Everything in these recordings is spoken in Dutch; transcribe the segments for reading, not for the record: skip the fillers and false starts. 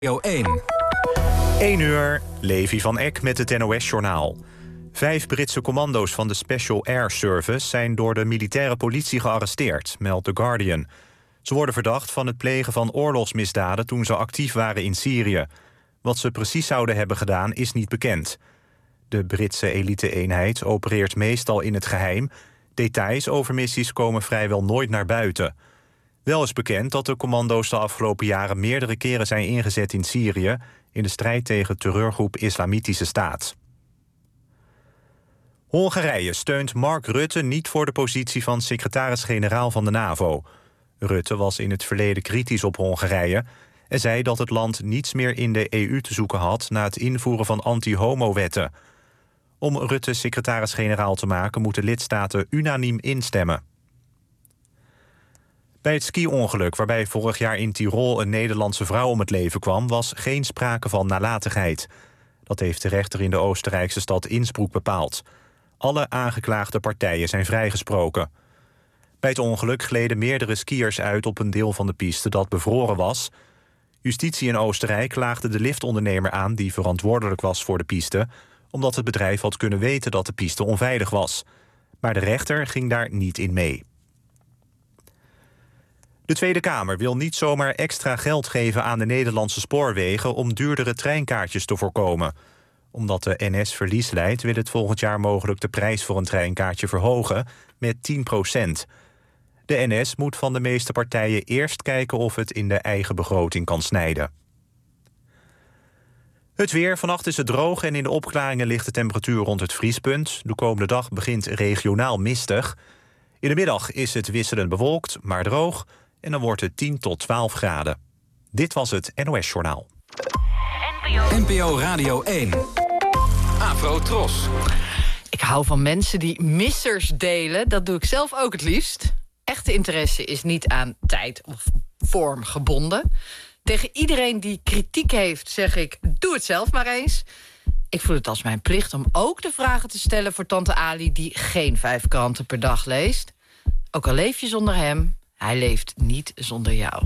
1 uur, Levi van Eck met het NOS-journaal. 5 Britse commando's van de Special Air Service zijn door de militaire politie gearresteerd, meldt The Guardian. Ze worden verdacht van het plegen van oorlogsmisdaden toen ze actief waren in Syrië. Wat ze precies zouden hebben gedaan is niet bekend. De Britse elite-eenheid opereert meestal in het geheim. Details over missies komen vrijwel nooit naar buiten. Wel is bekend dat de commando's de afgelopen jaren meerdere keren zijn ingezet in Syrië in de strijd tegen terreurgroep Islamitische Staat. Hongarije steunt Mark Rutte niet voor de positie van secretaris-generaal van de NAVO. Rutte was in het verleden kritisch op Hongarije en zei dat het land niets meer in de EU te zoeken had na het invoeren van anti-homo-wetten. Om Rutte secretaris-generaal te maken moeten lidstaten unaniem instemmen. Bij het ski-ongeluk waarbij vorig jaar in Tirol een Nederlandse vrouw om het leven kwam, was geen sprake van nalatigheid. Dat heeft de rechter in de Oostenrijkse stad Innsbruck bepaald. Alle aangeklaagde partijen zijn vrijgesproken. Bij het ongeluk gleden meerdere skiers uit op een deel van de piste dat bevroren was. Justitie in Oostenrijk klaagde de liftondernemer aan die verantwoordelijk was voor de piste, omdat het bedrijf had kunnen weten dat de piste onveilig was. Maar de rechter ging daar niet in mee. De Tweede Kamer wil niet zomaar extra geld geven aan de Nederlandse spoorwegen om duurdere treinkaartjes te voorkomen. Omdat de NS verlies leidt, wil het volgend jaar mogelijk de prijs voor een treinkaartje verhogen met 10%. De NS moet van de meeste partijen eerst kijken of het in de eigen begroting kan snijden. Het weer. Vannacht is het droog en in de opklaringen ligt de temperatuur rond het vriespunt. De komende dag begint regionaal mistig. In de middag is het wisselend bewolkt, maar droog. En dan wordt het 10 tot 12 graden. Dit was het NOS-journaal. NPO Radio 1. Afro Tros. Ik hou van mensen die missers delen. Dat doe ik zelf ook het liefst. Echte interesse is niet aan tijd of vorm gebonden. Tegen iedereen die kritiek heeft zeg ik, doe het zelf maar eens. Ik voel het als mijn plicht om ook de vragen te stellen voor tante Ali, die geen 5 kranten per dag leest. Ook al leef je zonder hem, hij leeft niet zonder jou.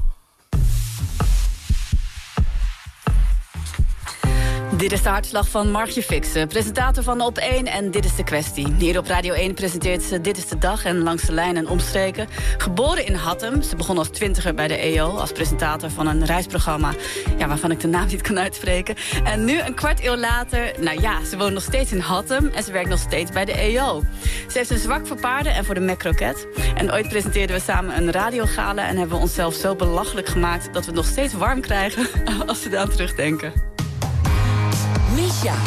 Dit is de hartslag van Margje Fixen, presentator van Op 1 en Dit is de Kwestie. Hier op Radio 1 presenteert ze Dit is de Dag en Langs de Lijn en Omstreken. Geboren in Hattem, ze begon als 20er bij de EO... als presentator van een reisprogramma waarvan ik de naam niet kan uitspreken. En nu, een kwart eeuw later, ze woont nog steeds in Hattem... en ze werkt nog steeds bij de EO. Ze heeft een zwak voor paarden en voor de McCroket. En ooit presenteerden we samen een radiogala... en hebben we onszelf zo belachelijk gemaakt... dat we het nog steeds warm krijgen als we eraan terugdenken. Misha.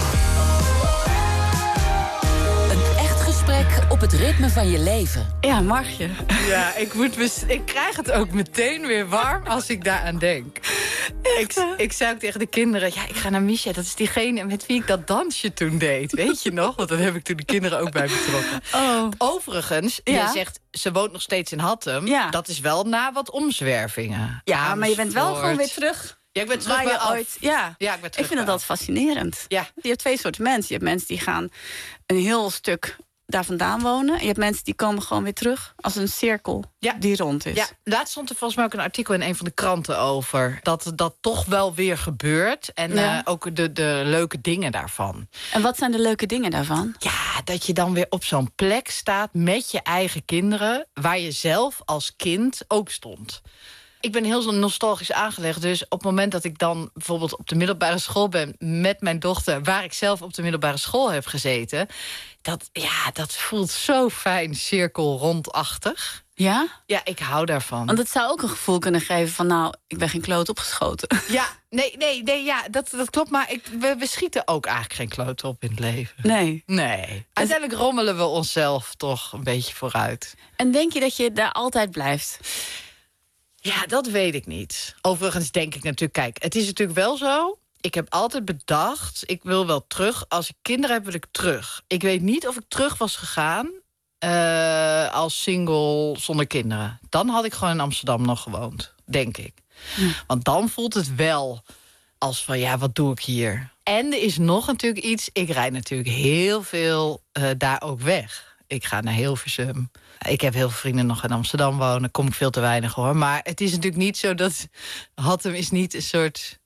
Een echt gesprek op het ritme van je leven. Ja, mag je. Ja, ik krijg het ook meteen weer warm als ik daaraan denk. Ik zei ook tegen de kinderen, ik ga naar Misha. Dat is diegene met wie ik dat dansje toen deed. Weet je nog? Want dat heb ik toen de kinderen ook bij betrokken. Oh. Overigens, jij zegt, ze woont nog steeds in Hattem. Ja. Dat is wel na wat omzwervingen. Ja, maar je bent wel gewoon weer terug. Ja, ik ben terug bij af. Ooit. Ja, ik ben terug. Ik vind dat fascinerend. Ja. Je hebt 2 soorten mensen. Je hebt mensen die gaan een heel stuk daar vandaan wonen. En je hebt mensen die komen gewoon weer terug als een cirkel die rond is. Ja, laatst stond er volgens mij ook een artikel in een van de kranten over. Dat toch wel weer gebeurt. En ook de leuke dingen daarvan. En wat zijn de leuke dingen daarvan? Ja, dat je dan weer op zo'n plek staat met je eigen kinderen, waar je zelf als kind ook stond. Ik ben heel zo nostalgisch aangelegd. Dus op het moment dat ik dan bijvoorbeeld op de middelbare school ben met mijn dochter, waar ik zelf op de middelbare school heb gezeten, dat voelt zo fijn, cirkelrondachtig. Ja? Ja, ik hou daarvan. Want het zou ook een gevoel kunnen geven van, ik ben geen kloot opgeschoten. Ja, nee, dat klopt. Maar we schieten ook eigenlijk geen kloot op in het leven. Nee. Uiteindelijk rommelen we onszelf toch een beetje vooruit. En denk je dat je daar altijd blijft? Ja, dat weet ik niet. Overigens denk ik natuurlijk, kijk, het is natuurlijk wel zo. Ik heb altijd bedacht, ik wil wel terug. Als ik kinderen heb, wil ik terug. Ik weet niet of ik terug was gegaan als single zonder kinderen. Dan had ik gewoon in Amsterdam nog gewoond, denk ik. Want dan voelt het wel als van, wat doe ik hier? En er is nog natuurlijk iets, ik rijd natuurlijk heel veel daar ook weg. Ik ga naar Hilversum. Ik heb heel veel vrienden nog in Amsterdam wonen. Kom ik veel te weinig hoor. Maar het is natuurlijk niet zo dat Hattem is niet een soort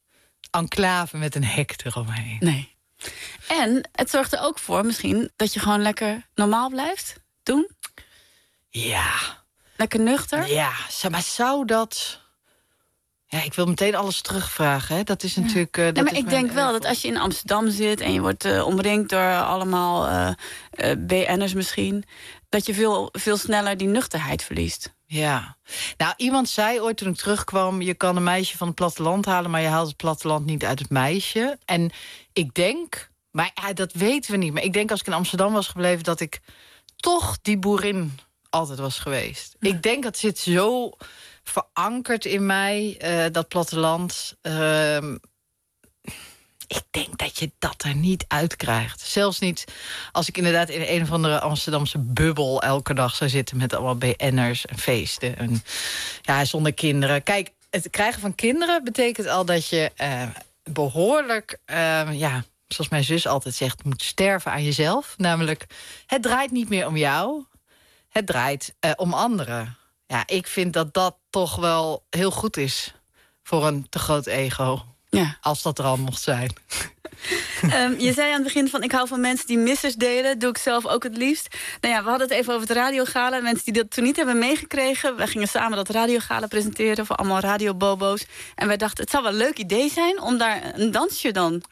enclave met een hek eromheen. Nee. En het zorgt er ook voor misschien dat je gewoon lekker normaal blijft doen. Ja. Lekker nuchter. Ja, maar zou dat... Ja, ik wil meteen alles terugvragen. Hè? Dat is natuurlijk... maar ik denk wel dat als je in Amsterdam zit en je wordt omringd door allemaal BN'ers misschien, dat je veel sneller die nuchterheid verliest. Ja. Nou, iemand zei ooit toen ik terugkwam, je kan een meisje van het platteland halen, maar je haalt het platteland niet uit het meisje. En ik denk, maar dat weten we niet, maar ik denk als ik in Amsterdam was gebleven, dat ik toch die boerin altijd was geweest. Ja. Ik denk dat zit zo verankerd in mij, dat platteland. Ik denk dat je dat er niet uitkrijgt. Zelfs niet als ik inderdaad in een of andere Amsterdamse bubbel elke dag zou zitten met allemaal BN'ers en feesten. En, ja, zonder kinderen. Kijk, het krijgen van kinderen betekent al dat je behoorlijk, zoals mijn zus altijd zegt, moet sterven aan jezelf. Namelijk, het draait niet meer om jou. Het draait om anderen. Ja, ik vind dat dat toch wel heel goed is voor een te groot ego. Ja. Als dat er al mocht zijn. Je zei aan het begin van, ik hou van mensen die missers delen. Doe ik zelf ook het liefst. Nou ja, we hadden het even over het radiogala. Mensen die dat toen niet hebben meegekregen. Wij gingen samen dat radiogala presenteren voor allemaal radiobobo's. En wij dachten, het zou wel een leuk idee zijn om daar een dansje dan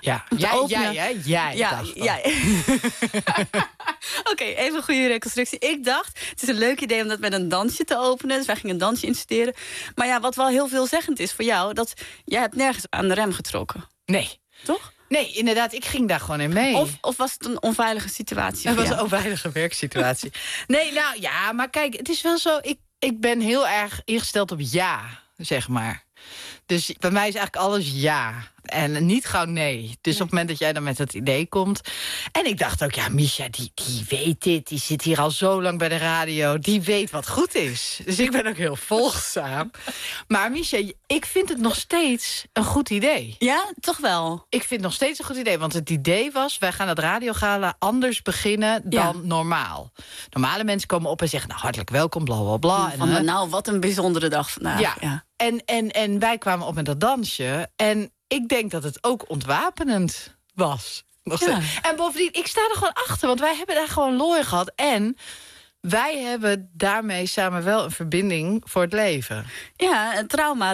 Oké, even een goede reconstructie. Ik dacht, het is een leuk idee om dat met een dansje te openen. Dus wij gingen een dansje instuderen. Maar ja, wat wel heel veelzeggend is voor jou, dat jij hebt nergens aan de rem getrokken. Nee. Toch? Nee, inderdaad, ik ging daar gewoon in mee. Of was het een onveilige situatie? Het was een onveilige werksituatie. Nee, nou ja, maar kijk, het is wel zo, ik ben heel erg ingesteld op ja, zeg maar. Dus bij mij is eigenlijk alles ja. En niet gauw nee. Dus op het moment dat jij dan met het idee komt. En ik dacht ook, ja, Misha, die weet dit. Die zit hier al zo lang bij de radio. Die weet wat goed is. Dus ik ben ook heel volgzaam. Maar Misha, ik vind het nog steeds een goed idee. Ja, toch wel? Ik vind het nog steeds een goed idee. Want het idee was, wij gaan het radiogala anders beginnen dan normaal. Normale mensen komen op en zeggen, nou, hartelijk welkom, bla, bla, bla. En nou, wat een bijzondere dag vandaag. Ja. En wij kwamen op met dat dansje. En ik denk dat het ook ontwapenend was. Ja. En bovendien, ik sta er gewoon achter. Want wij hebben daar gewoon lol in gehad. En wij hebben daarmee samen wel een verbinding voor het leven. Ja, een trauma.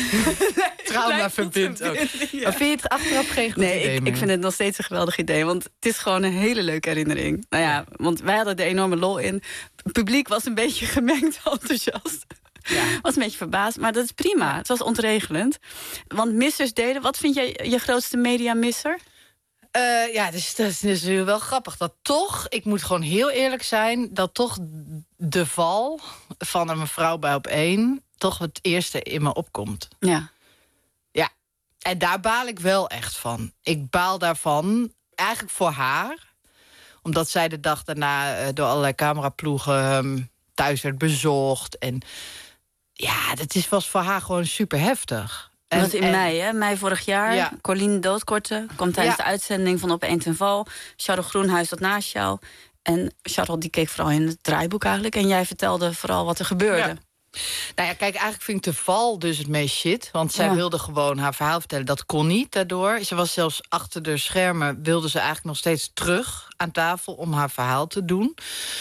Trauma verbindt ook. Ja. Maar vind je het achteraf geen goed idee meer? Ik vind het nog steeds een geweldig idee. Want het is gewoon een hele leuke herinnering. Nou ja, want wij hadden er enorme lol in. Het publiek was een beetje gemengd enthousiast. Ja. Was een beetje verbaasd, maar dat is prima. Het was ontregelend. Want missers deden, wat vind jij je grootste mediamisser? Dus dat is wel grappig. Dat toch, ik moet gewoon heel eerlijk zijn, dat toch de val van een mevrouw bij Op1 toch het eerste in me opkomt. Ja. Ja. En daar baal ik wel echt van. Ik baal daarvan eigenlijk voor haar. Omdat zij de dag daarna door allerlei cameraploegen thuis werd bezocht. En ja, dat was voor haar gewoon super heftig. Dat was in mei, hè? Mei vorig jaar. Ja. Corline Doodkorte kwam tijdens de uitzending van Op1 ten Val. Charles Groenhuis zat naast jou. En Charles die keek vooral in het draaiboek eigenlijk. En jij vertelde vooral wat er gebeurde. Ja. Nou ja, kijk, eigenlijk vind ik de val dus het meest shit. Want zij wilde gewoon haar verhaal vertellen. Dat kon niet daardoor. Ze was zelfs achter de schermen, wilde ze eigenlijk nog steeds terug aan tafel om haar verhaal te doen.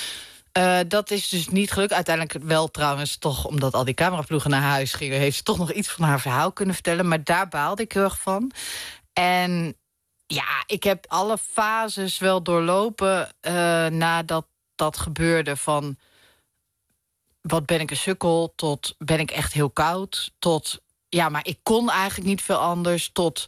Dat is dus niet gelukt. Uiteindelijk wel trouwens toch, omdat al die cameraploegen naar huis gingen, heeft ze toch nog iets van haar verhaal kunnen vertellen. Maar daar baalde ik heel erg van. En ja, ik heb alle fases wel doorlopen nadat dat gebeurde. Van wat ben ik een sukkel, tot ben ik echt heel koud, tot ja, maar ik kon eigenlijk niet veel anders, tot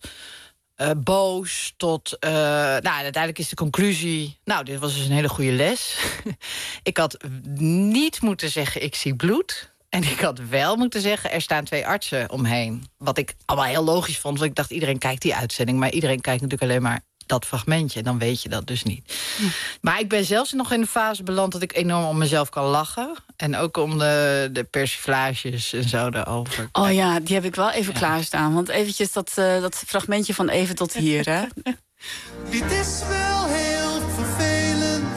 boos, tot uiteindelijk is de conclusie, nou, dit was dus een hele goede les. Ik had niet moeten zeggen, ik zie bloed. En ik had wel moeten zeggen, er staan 2 artsen omheen. Wat ik allemaal heel logisch vond, want ik dacht, iedereen kijkt die uitzending, maar iedereen kijkt natuurlijk alleen maar dat fragmentje. Dan weet je dat dus niet. Ja. Maar ik ben zelfs nog in de fase beland dat ik enorm om mezelf kan lachen. En ook om de persiflages en zo daarover. Oh ja, die heb ik wel even klaarstaan. Want eventjes dat fragmentje van even tot hier, hè? Dit is wel heel vervelend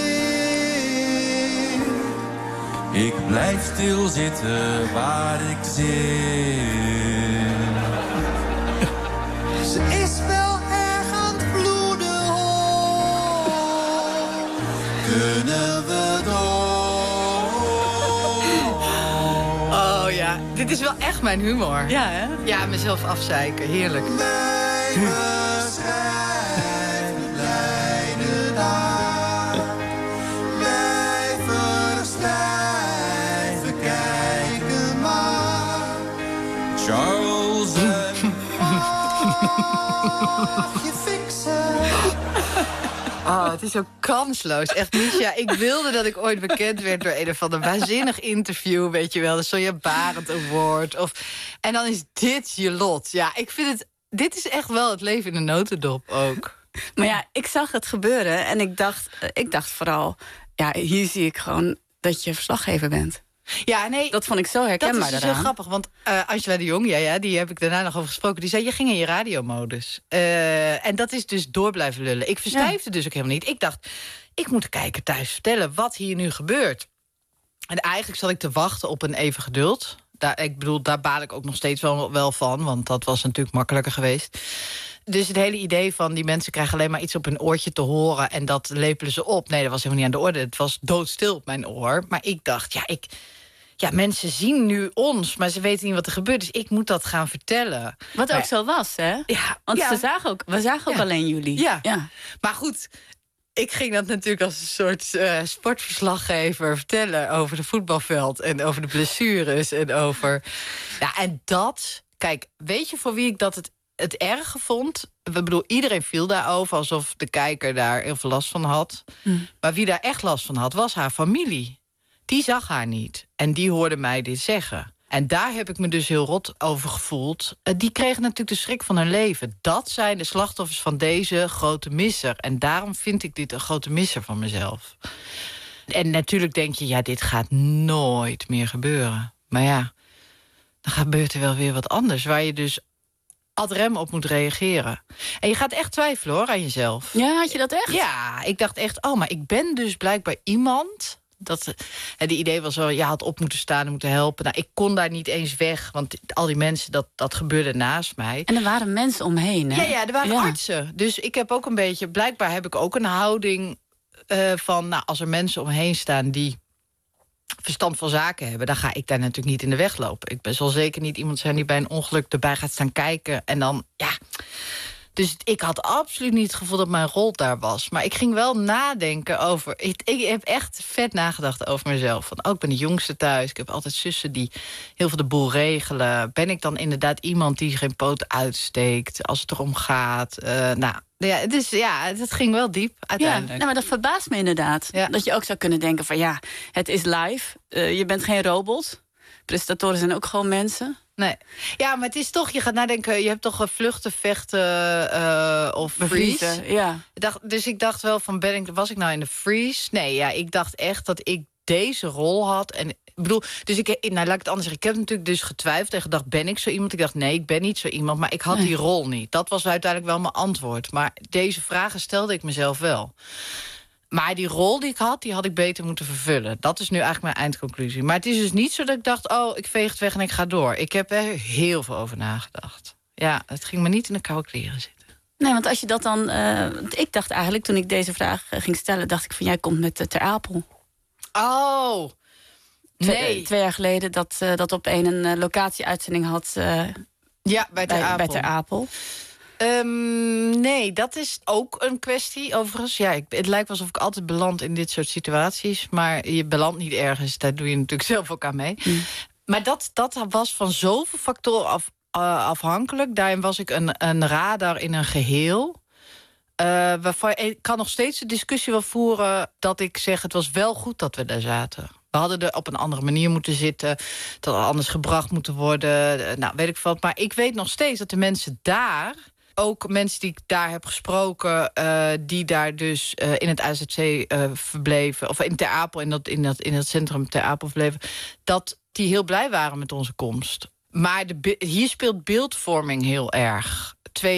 ding. Ik blijf stilzitten waar ik zit. Ze is wel erg aan het bloeden, kunnen we door? Oh ja, dit is wel echt mijn humor. Ja, hè? Ja, mezelf afzeiken, heerlijk. Wij beschrijven lijden aan. Wij verstijven, kijken maar. Charles en mag je fixen. Oh, het is zo kansloos. Echt, Misha, ik wilde dat ik ooit bekend werd door een of ander waanzinnig interview, weet je wel, de Sonja Barend Award. En dan is dit je lot. Ja, ik vind het. Dit is echt wel het leven in een notendop ook. Maar ja, ik zag het gebeuren en ik dacht vooral, ja, hier zie ik gewoon dat je verslaggever bent. Ja, nee, Dat vond ik zo herkenbaar dat is dus daaraan. heel grappig, want Angela de Jong, ja, die heb ik daarna nog over gesproken, die zei, je ging in je radiomodus. En dat is dus door blijven lullen. Ik verstijfde dus ook helemaal niet. Ik dacht, ik moet de kijker thuis vertellen wat hier nu gebeurt. En eigenlijk zat ik te wachten op een even geduld. Daar baal ik ook nog steeds wel van, want dat was natuurlijk makkelijker geweest. Dus het hele idee van die mensen krijgen alleen maar iets op hun oortje te horen en dat lepelen ze op. Nee, dat was helemaal niet aan de orde. Het was doodstil op mijn oor. Maar ik dacht, ja, mensen zien nu ons, maar ze weten niet wat er gebeurt. Dus ik moet dat gaan vertellen. Wat ook zo was, hè? Ja, Want ja. we zagen ook alleen jullie. Ja. Ja. Maar goed, ik ging dat natuurlijk als een soort sportverslaggever vertellen over de voetbalveld en over de blessures en over. Ja, en dat. Kijk, weet je voor wie ik dat het erge vond? Ik bedoel, iedereen viel daarover alsof de kijker daar heel veel last van had. Maar wie daar echt last van had, was haar familie. Die zag haar niet. En die hoorde mij dit zeggen. En daar heb ik me dus heel rot over gevoeld. Die kregen natuurlijk de schrik van hun leven. Dat zijn de slachtoffers van deze grote misser. En daarom vind ik dit een grote misser van mezelf. En natuurlijk denk je, ja, dit gaat nooit meer gebeuren. Maar ja, dan gebeurt er wel weer wat anders, waar je dus ad rem op moet reageren. En je gaat echt twijfelen, hoor, aan jezelf. Ja, had je dat echt? Ja, ik dacht echt, maar ik ben dus blijkbaar iemand. Het idee was wel, je had op moeten staan en moeten helpen. Nou, ik kon daar niet eens weg, want al die mensen, dat gebeurde naast mij. En er waren mensen omheen, hè? Ja, er waren artsen. Dus ik heb ook een beetje, blijkbaar heb ik ook een houding van, nou, als er mensen omheen staan die verstand van zaken hebben, dan ga ik daar natuurlijk niet in de weg lopen. Ik zal zeker niet iemand zijn die bij een ongeluk erbij gaat staan kijken en dan, ja. Dus ik had absoluut niet het gevoel dat mijn rol daar was. Maar ik ging wel nadenken over. Ik heb echt vet nagedacht over mezelf. Van, ik ben de jongste thuis. Ik heb altijd zussen die heel veel de boel regelen. Ben ik dan inderdaad iemand die geen poot uitsteekt als het erom gaat? Dus het ging wel diep uiteindelijk. Ja, maar dat verbaast me inderdaad. Ja. Dat je ook zou kunnen denken van ja, het is live. Je bent geen robot. Presentatoren zijn ook gewoon mensen. Nee. Ja, maar het is toch, je gaat nadenken, je hebt toch vluchten, vechten of freeze. Ja. Dus ik dacht wel van, was ik nou in de freeze? Nee, ja, ik dacht echt dat ik deze rol had. En ik bedoel, dus laat ik het anders zeggen. Ik heb natuurlijk dus getwijfeld en gedacht, ben ik zo iemand? Ik dacht, nee, ik ben niet zo iemand, maar ik had die rol niet. Dat was uiteindelijk wel mijn antwoord. Maar deze vragen stelde ik mezelf wel. Maar die rol die ik had, die had ik beter moeten vervullen. Dat is nu eigenlijk mijn eindconclusie. Maar het is dus niet zo dat ik dacht, ik veeg het weg en ik ga door. Ik heb er heel veel over nagedacht. Ja, het ging me niet in de koude kleren zitten. Nee, want als je dat dan. Ik dacht eigenlijk, toen ik deze vraag ging stellen, dacht ik van jij komt met Ter Apel. Oh, nee. 2 jaar geleden dat op een locatie-uitzending had. Ja, bij Ter Apel. Bij Ter Apel. Nee, dat is ook een kwestie overigens. Ja, het lijkt wel alsof ik altijd beland in dit soort situaties. Maar je belandt niet ergens, daar doe je natuurlijk zelf ook aan mee. Maar dat was van zoveel factoren afhankelijk. Daarin was ik een radar in een geheel. Waarvan ik kan nog steeds de discussie wel voeren dat ik zeg, het was wel goed dat we daar zaten. We hadden er op een andere manier moeten zitten. Het had anders gebracht moeten worden. Nou, weet ik wat. Maar ik weet nog steeds dat de mensen daar, ook mensen die ik daar heb gesproken, die daar dus in het AZC verbleven, of in Ter Apel, in dat centrum Ter Apel verbleven, dat die heel blij waren met onze komst. Maar hier speelt beeldvorming heel erg.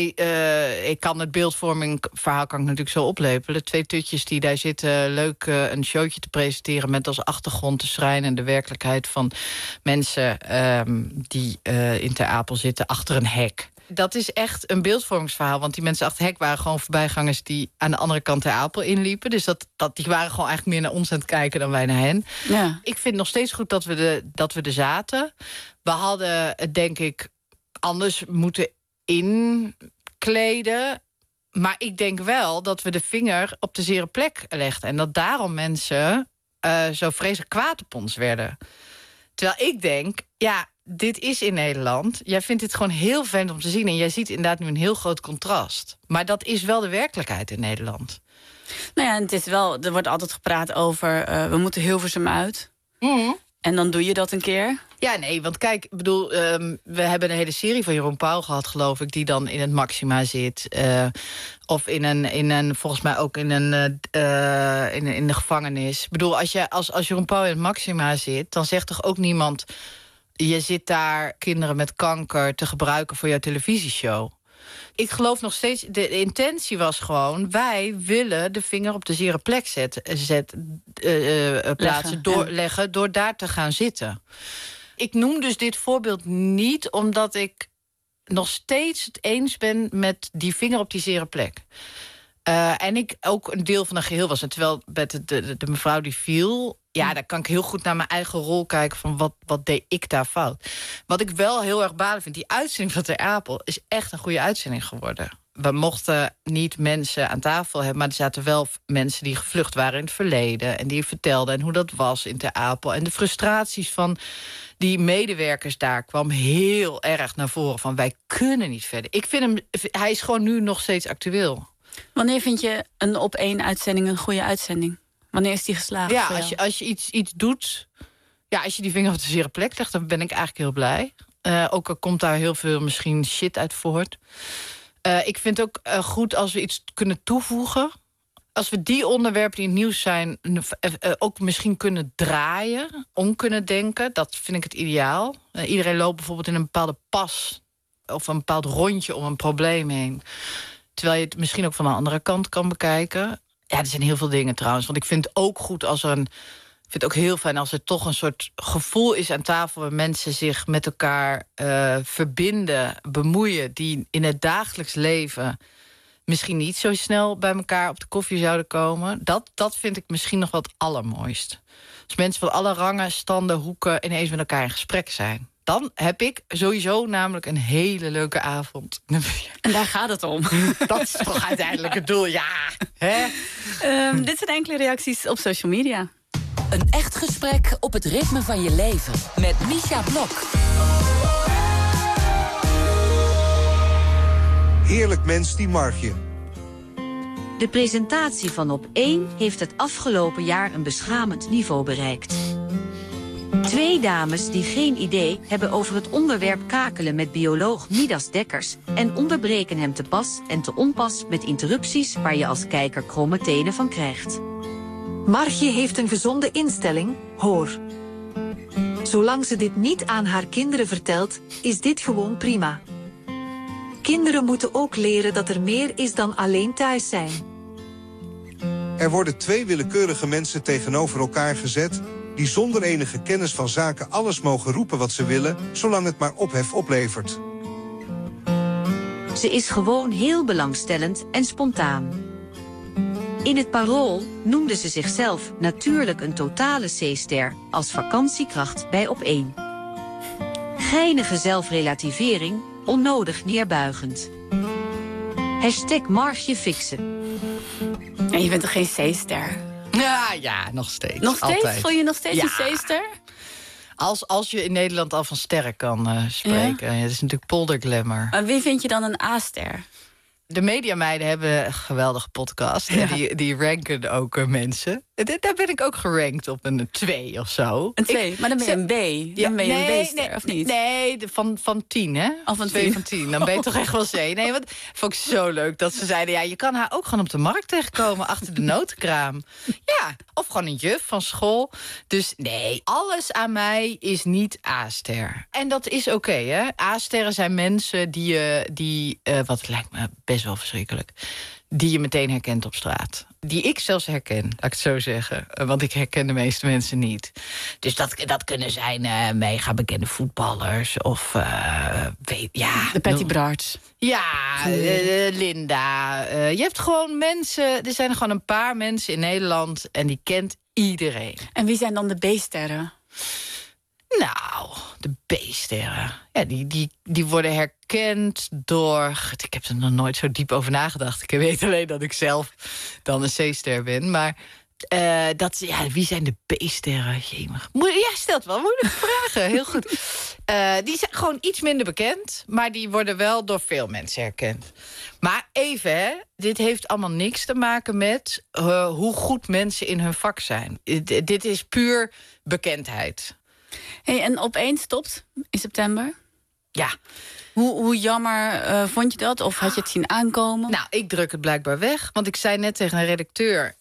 Ik kan het beeldvormingverhaal kan ik natuurlijk zo oplepelen. 2 tutjes die daar zitten leuk een showtje te presenteren met als achtergrond de schrijn en de werkelijkheid van mensen die in Ter Apel zitten achter een hek. dat is echt een beeldvormingsverhaal. Want die mensen achter het hek waren gewoon voorbijgangers die aan de andere kant ter Apel inliepen. Dus die waren gewoon eigenlijk meer naar ons aan het kijken dan wij naar hen. Ja. Ik vind het nog steeds goed dat we er zaten. We hadden het denk ik anders moeten inkleden. Maar ik denk wel dat we de vinger op de zere plek legden. En dat daarom mensen zo vreselijk kwaad op ons werden. Terwijl ik denk, ja, dit is in Nederland. Jij vindt dit gewoon heel fijn om te zien. En jij ziet inderdaad nu een heel groot contrast. Maar dat is wel de werkelijkheid in Nederland. Nou ja, het is wel, er wordt altijd gepraat over... we moeten Hilversum uit. Mm. En dan doe je dat een keer. Ja, nee, want kijk, ik bedoel, we hebben een hele serie van Jeroen Pauw gehad, geloof ik, die dan in het Maxima zit. Of in een volgens mij ook in de gevangenis. Ik bedoel, als Jeroen Pauw in het Maxima zit, dan zegt toch ook niemand, je zit daar kinderen met kanker te gebruiken voor jouw televisieshow. Ik geloof nog steeds, de intentie was gewoon, wij willen de vinger op de zere plek leggen door daar te gaan zitten. Ik noem dus dit voorbeeld niet omdat ik nog steeds het eens ben met die vinger op die zere plek. En ik ook een deel van een geheel was. En terwijl met de mevrouw die viel, ja, daar kan ik heel goed naar mijn eigen rol kijken van wat deed ik daar fout. Wat ik wel heel erg balig vind, die uitzending van Ter Apel is echt een goede uitzending geworden. We mochten niet mensen aan tafel hebben, maar er zaten wel mensen die gevlucht waren in het verleden en die vertelden en hoe dat was in Ter Apel. En de frustraties van die medewerkers daar kwam heel erg naar voren van wij kunnen niet verder. Ik vind hij is gewoon nu nog steeds actueel. Wanneer vind je een op-1-uitzending een goede uitzending? Wanneer is die geslaagd? Ja, als je iets doet, ja, als je die vinger op de zere plek legt, dan ben ik eigenlijk heel blij. Ook al komt daar heel veel misschien shit uit voort. Ik vind het ook goed als we iets kunnen toevoegen. Als we die onderwerpen die in het nieuws zijn ook misschien kunnen draaien, om kunnen denken, dat vind ik het ideaal. Iedereen loopt bijvoorbeeld in een bepaalde pas of een bepaald rondje om een probleem heen. Terwijl je het misschien ook van een andere kant kan bekijken. Ja, er zijn heel veel dingen trouwens. Want ik vind het ook goed als ik vind het ook heel fijn als er toch een soort gevoel is aan tafel waar mensen zich met elkaar verbinden, bemoeien, die in het dagelijks leven misschien niet zo snel bij elkaar op de koffie zouden komen. Dat vind ik misschien nog wel het allermooist. Als mensen van alle rangen, standen, hoeken ineens met elkaar in gesprek zijn. Dan heb ik sowieso namelijk een hele leuke avond. En daar gaat het om. Dat is toch uiteindelijk het doel, ja. Hè? Dit zijn enkele reacties op social media. Een echt gesprek op het ritme van je leven. Met Misha Blok. Heerlijk mens, die Margje. De presentatie van Op 1 heeft het afgelopen jaar een beschamend niveau bereikt. 2 dames die geen idee hebben over het onderwerp kakelen met bioloog Midas Dekkers en onderbreken hem te pas en te onpas met interrupties waar je als kijker kromme tenen van krijgt. Margje heeft een gezonde instelling, hoor. Zolang ze dit niet aan haar kinderen vertelt, is dit gewoon prima. Kinderen moeten ook leren dat er meer is dan alleen thuis zijn. Er worden 2 willekeurige mensen tegenover elkaar gezet die zonder enige kennis van zaken alles mogen roepen wat ze willen, zolang het maar ophef oplevert. Ze is gewoon heel belangstellend en spontaan. In het Parool noemde ze zichzelf natuurlijk een totale C-ster als vakantiekracht bij Op 1. Geinige zelfrelativering, onnodig neerbuigend. #Margje fixen. En je bent toch geen C-ster? Ja, nog steeds. Nog steeds? Altijd. Voel je nog steeds Ja. een C-ster? Als je in Nederland al van sterren kan spreken. Ja, dat is natuurlijk polderglamour. Maar wie vind je dan een A-ster? De mediameiden hebben een geweldige podcast. Ja. En die ranken ook mensen. Daar ben ik ook gerankt op een 2 of zo. Een 2, maar dan ben je een B. Dan ben je een B-ster, of niet? Nee, van 10, hè? Oh, van 2 10. van 10. Dan ben je toch echt wel C. Nee, want vond ik zo leuk dat ze zeiden, ja, je kan haar ook gewoon op de markt tegenkomen achter de notenkraam. Ja, of gewoon een juf van school. Dus nee, alles aan mij is niet A-ster. En dat is oké, hè? A-sterren zijn mensen die wat lijkt me best wel verschrikkelijk, die je meteen herkent op straat. Die ik zelfs herken, laat ik het zo zeggen. Want ik herken de meeste mensen niet. Dus dat kunnen zijn mega bekende voetballers. Of, de Patty Braarts. Ja, Linda. Je hebt gewoon mensen... Er zijn gewoon een paar mensen in Nederland... en die kent iedereen. En wie zijn dan de B-sterren? Nou, de B-sterren. Ja, die worden herkend door... Ik heb er nog nooit zo diep over nagedacht. Ik weet alleen dat ik zelf dan een C-ster ben. Maar wie zijn de B-sterren? Ja, stelt wel moeilijke vragen. Heel goed. Die zijn gewoon iets minder bekend. Maar die worden wel door veel mensen herkend. Maar even, hè. Dit heeft allemaal niks te maken met hoe goed mensen in hun vak zijn. Dit is puur bekendheid. Hey, en Op1 stopt in september? Ja. Hoe jammer vond je dat? Of had je het zien aankomen? Nou, ik druk het blijkbaar weg. Want ik zei net tegen een redacteur...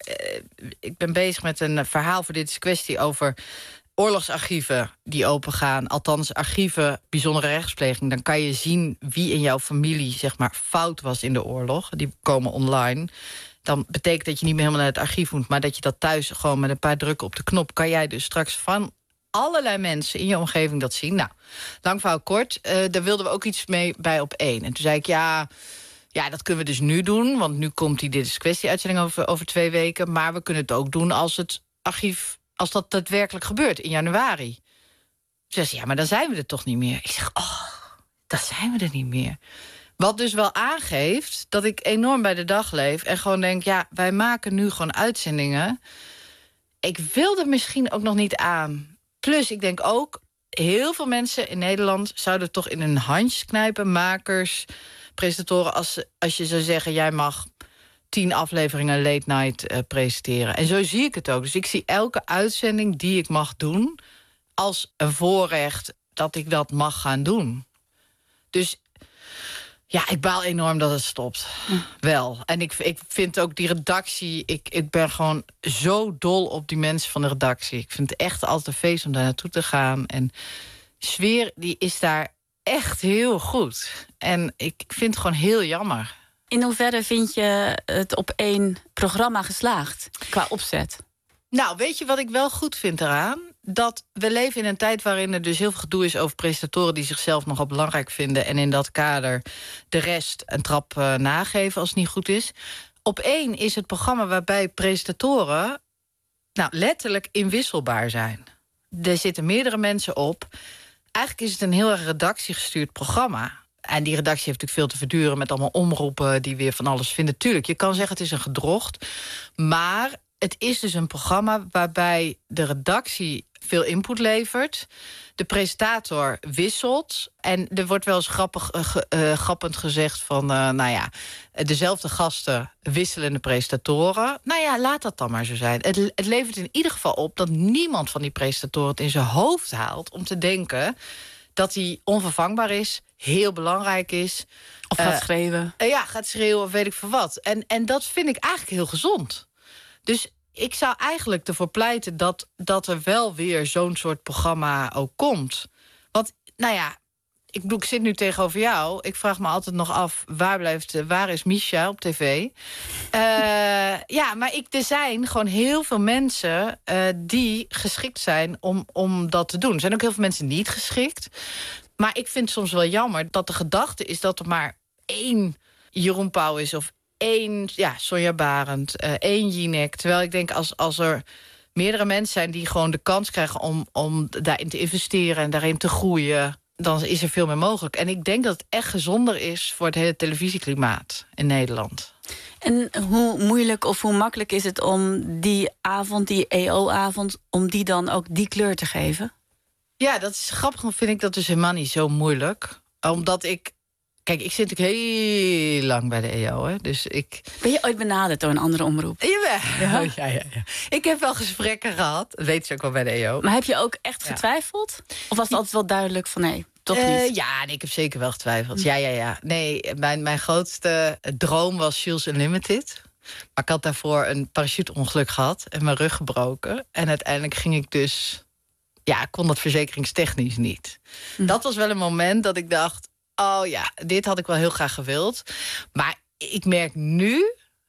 ik ben bezig met een verhaal voor Dit is Kwestie... over oorlogsarchieven die opengaan. Althans, archieven, bijzondere rechtspleging. Dan kan je zien wie in jouw familie zeg maar fout was in de oorlog. Die komen online. Dan betekent dat je niet meer helemaal naar het archief moet... maar dat je dat thuis gewoon met een paar drukken op de knop... kan jij dus straks van allerlei mensen in je omgeving dat zien. Nou, lang verhaal kort, daar wilden we ook iets mee bij Op1. En toen zei ik, ja, dat kunnen we dus nu doen... want nu komt die Dit is Kwestie-uitzending over 2 weken... maar we kunnen het ook doen als het archief... als dat daadwerkelijk gebeurt in januari. Toen zei ze, ja, maar dan zijn we er toch niet meer. Ik zeg, dan zijn we er niet meer. Wat dus wel aangeeft dat ik enorm bij de dag leef... en gewoon denk, ja, wij maken nu gewoon uitzendingen. Ik wil er misschien ook nog niet aan... Plus, ik denk ook, heel veel mensen in Nederland... zouden toch in hun handjes knijpen, makers, presentatoren... als je zou zeggen, jij mag 10 afleveringen late night presenteren. En zo zie ik het ook. Dus ik zie elke uitzending die ik mag doen... als een voorrecht dat ik dat mag gaan doen. Dus ja, ik baal enorm dat het stopt. Wel. En ik vind ook die redactie... Ik ben gewoon zo dol op die mensen van de redactie. Ik vind het echt altijd een feest om daar naartoe te gaan. En de sfeer die is daar echt heel goed. En ik vind het gewoon heel jammer. In hoeverre vind je het Op1 programma geslaagd qua opzet? Nou, weet je wat ik wel goed vind eraan? Dat we leven in een tijd waarin er dus heel veel gedoe is... over presentatoren die zichzelf nogal belangrijk vinden... en in dat kader de rest een trap nageven als het niet goed is. Op1 is het programma waarbij presentatoren... nou, letterlijk inwisselbaar zijn. Er zitten meerdere mensen op. Eigenlijk is het een heel erg redactiegestuurd programma. En die redactie heeft natuurlijk veel te verduren... met allemaal omroepen die weer van alles vinden. Tuurlijk, je kan zeggen het is een gedrocht. Maar het is dus een programma waarbij de redactie veel input levert. De presentator wisselt. En er wordt wel eens grappend gezegd van... dezelfde gasten, wisselende presentatoren. Nou ja, laat dat dan maar zo zijn. Het levert in ieder geval op dat niemand van die presentatoren... het in zijn hoofd haalt om te denken dat hij onvervangbaar is... heel belangrijk is. Of gaat schreeuwen. Gaat schreeuwen of weet ik veel wat. En dat vind ik eigenlijk heel gezond. Dus ik zou eigenlijk ervoor pleiten dat er wel weer zo'n soort programma ook komt. Want, nou ja, ik bedoel, ik zit nu tegenover jou. Ik vraag me altijd nog af, waar is Misha op tv? Maar er zijn gewoon heel veel mensen die geschikt zijn om dat te doen. Er zijn ook heel veel mensen niet geschikt. Maar ik vind het soms wel jammer dat de gedachte is dat er maar 1 Jeroen Pauw is... of 1 Sonja Barend, 1 Jinek. Terwijl ik denk, als er meerdere mensen zijn... die gewoon de kans krijgen om daarin te investeren... en daarin te groeien, dan is er veel meer mogelijk. En ik denk dat het echt gezonder is voor het hele televisieklimaat in Nederland. En hoe moeilijk of hoe makkelijk is het om die avond, die EO-avond... om die dan ook die kleur te geven? Ja, dat is grappig, vind ik dat dus helemaal niet zo moeilijk. Omdat ik... Kijk, ik zit natuurlijk heel lang bij de EO, hè. Dus Ben je ooit benaderd door een andere omroep? Ja. Ik heb wel gesprekken gehad. Dat weten ze ook wel bij de EO. Maar heb je ook echt getwijfeld? Of was het altijd wel duidelijk van nee, toch niet? Ik heb zeker wel getwijfeld. Ja. Nee, mijn grootste droom was Shields Unlimited. Maar ik had daarvoor een parachuteongeluk gehad en mijn rug gebroken. En uiteindelijk ging ik dus... Ja, ik kon dat verzekeringstechnisch niet. Dat was wel een moment dat ik dacht... oh ja, dit had ik wel heel graag gewild. Maar ik merk nu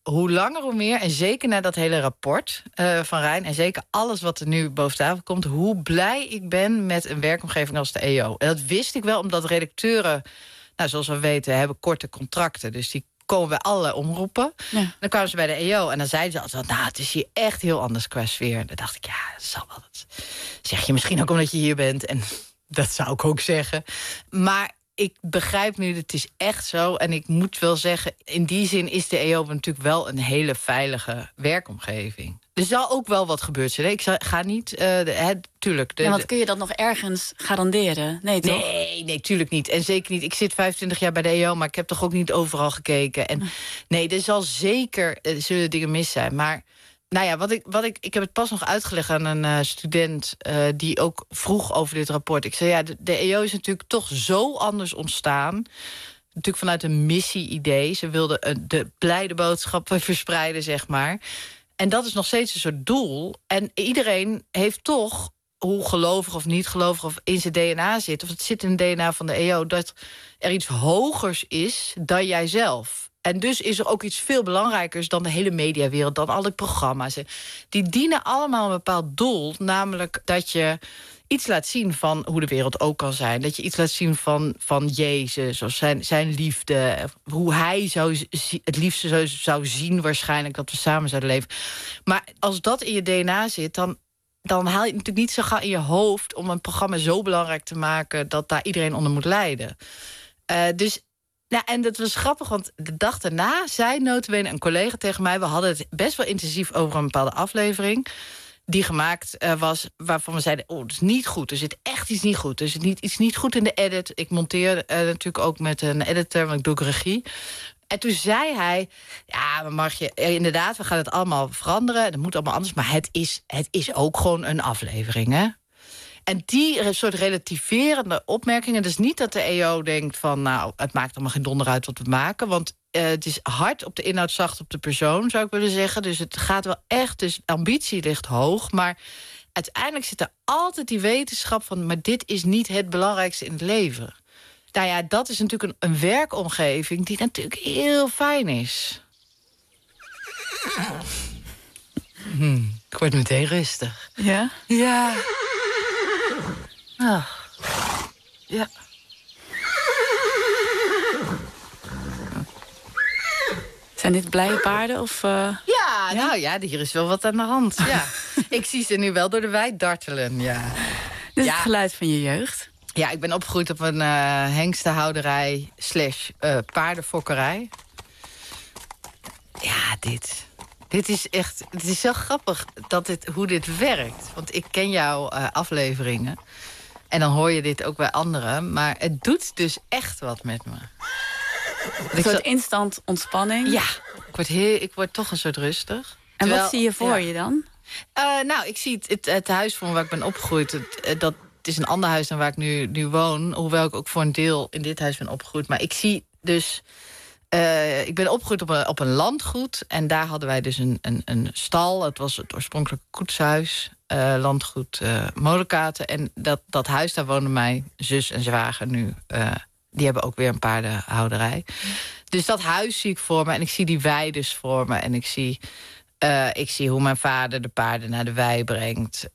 hoe langer hoe meer, en zeker na dat hele rapport van Rijn... en zeker alles wat er nu boven tafel komt... hoe blij ik ben met een werkomgeving als de EO. En dat wist ik wel, omdat redacteuren... nou, zoals we weten, hebben korte contracten. Dus die komen bij alle omroepen. Ja. Dan kwamen ze bij de EO en dan zeiden ze altijd... nou, het is hier echt heel anders qua sfeer. Dan dacht ik, ja, dat zal wel. Dat zeg je misschien ook omdat je hier bent. En dat zou ik ook zeggen. Maar ik begrijp nu, het is echt zo. En ik moet wel zeggen, in die zin is de EO natuurlijk wel een hele veilige werkomgeving. Er zal ook wel wat gebeurd zijn. Ik ga niet, tuurlijk. Want kun je dat nog ergens garanderen? Nee, toch? Nee, tuurlijk niet. En zeker niet. Ik zit 25 jaar bij de EO, maar ik heb toch ook niet overal gekeken. En nee, er zal zeker zullen dingen mis zijn. Maar nou ja, ik heb het pas nog uitgelegd aan een student... die ook vroeg over dit rapport. Ik zei, ja, de EO is natuurlijk toch zo anders ontstaan. Natuurlijk vanuit een missie-idee. Ze wilden de blijde boodschappen verspreiden, zeg maar. En dat is nog steeds een soort doel. En iedereen heeft toch, hoe gelovig of niet gelovig... of in zijn DNA zit, of het zit in het DNA van de EO... dat er iets hogers is dan jijzelf. En dus is er ook iets veel belangrijkers dan de hele mediawereld... dan al die programma's. Die dienen allemaal een bepaald doel. Namelijk dat je iets laat zien van hoe de wereld ook kan zijn. Dat je iets laat zien van Jezus, of zijn liefde. Hoe hij het liefste zou zien waarschijnlijk... dat we samen zouden leven. Maar als dat in je DNA zit... dan haal je het natuurlijk niet zo gauw in je hoofd... om een programma zo belangrijk te maken... dat daar iedereen onder moet lijden. Dus... Nou, en dat was grappig, want de dag daarna zei nota bene een collega tegen mij... we hadden het best wel intensief over een bepaalde aflevering... die gemaakt was, waarvan we zeiden... oh, dat is niet goed, er zit echt iets niet goed. Er zit iets niet goed in de edit. Ik monteer natuurlijk ook met een editor, want ik doe ook regie. En toen zei hij, ja, maar mag je... inderdaad, we gaan het allemaal veranderen. Dat moet allemaal anders, maar het is ook gewoon een aflevering, hè? En die soort relativerende opmerkingen... dus niet dat de EO denkt van... nou, het maakt allemaal geen donder uit wat we maken... want het is hard op de inhoud, zacht op de persoon, zou ik willen zeggen. Dus het gaat wel echt, dus ambitie ligt hoog. Maar uiteindelijk zit er altijd die wetenschap van... maar dit is niet het belangrijkste in het leven. Nou ja, dat is natuurlijk een werkomgeving... die natuurlijk heel fijn is. Ik word meteen rustig. Ja? Ja. Ach. Ja. Zijn dit blije paarden? Of, Ja, nou ja, hier is wel wat aan de hand. Ja. Ik zie ze nu wel door de wei dartelen, ja. Dit is het geluid van je jeugd. Ja, ik ben opgegroeid op een hengstenhouderij / paardenfokkerij. Ja, dit is echt... Het is zo grappig hoe dit werkt. Want ik ken jouw afleveringen. En dan hoor je dit ook bij anderen. Maar het doet dus echt wat met me. Een soort instant ontspanning? Ja, ik word toch een soort rustig. En wat zie je voor je dan? Nou, ik zie het huis voor me waar ik ben opgegroeid. Dat is een ander huis dan waar ik nu woon. Hoewel ik ook voor een deel in dit huis ben opgegroeid. Maar ik zie dus... ik ben opgegroeid op een landgoed. En daar hadden wij dus een stal. Het was het oorspronkelijke koetshuis. Landgoed Molenkaten. En dat huis, daar wonen mijn zus en zwager nu. Die hebben ook weer een paardenhouderij. Dus dat huis zie ik voor me. En ik zie die wei dus voor me. En ik zie hoe mijn vader de paarden naar de wei brengt.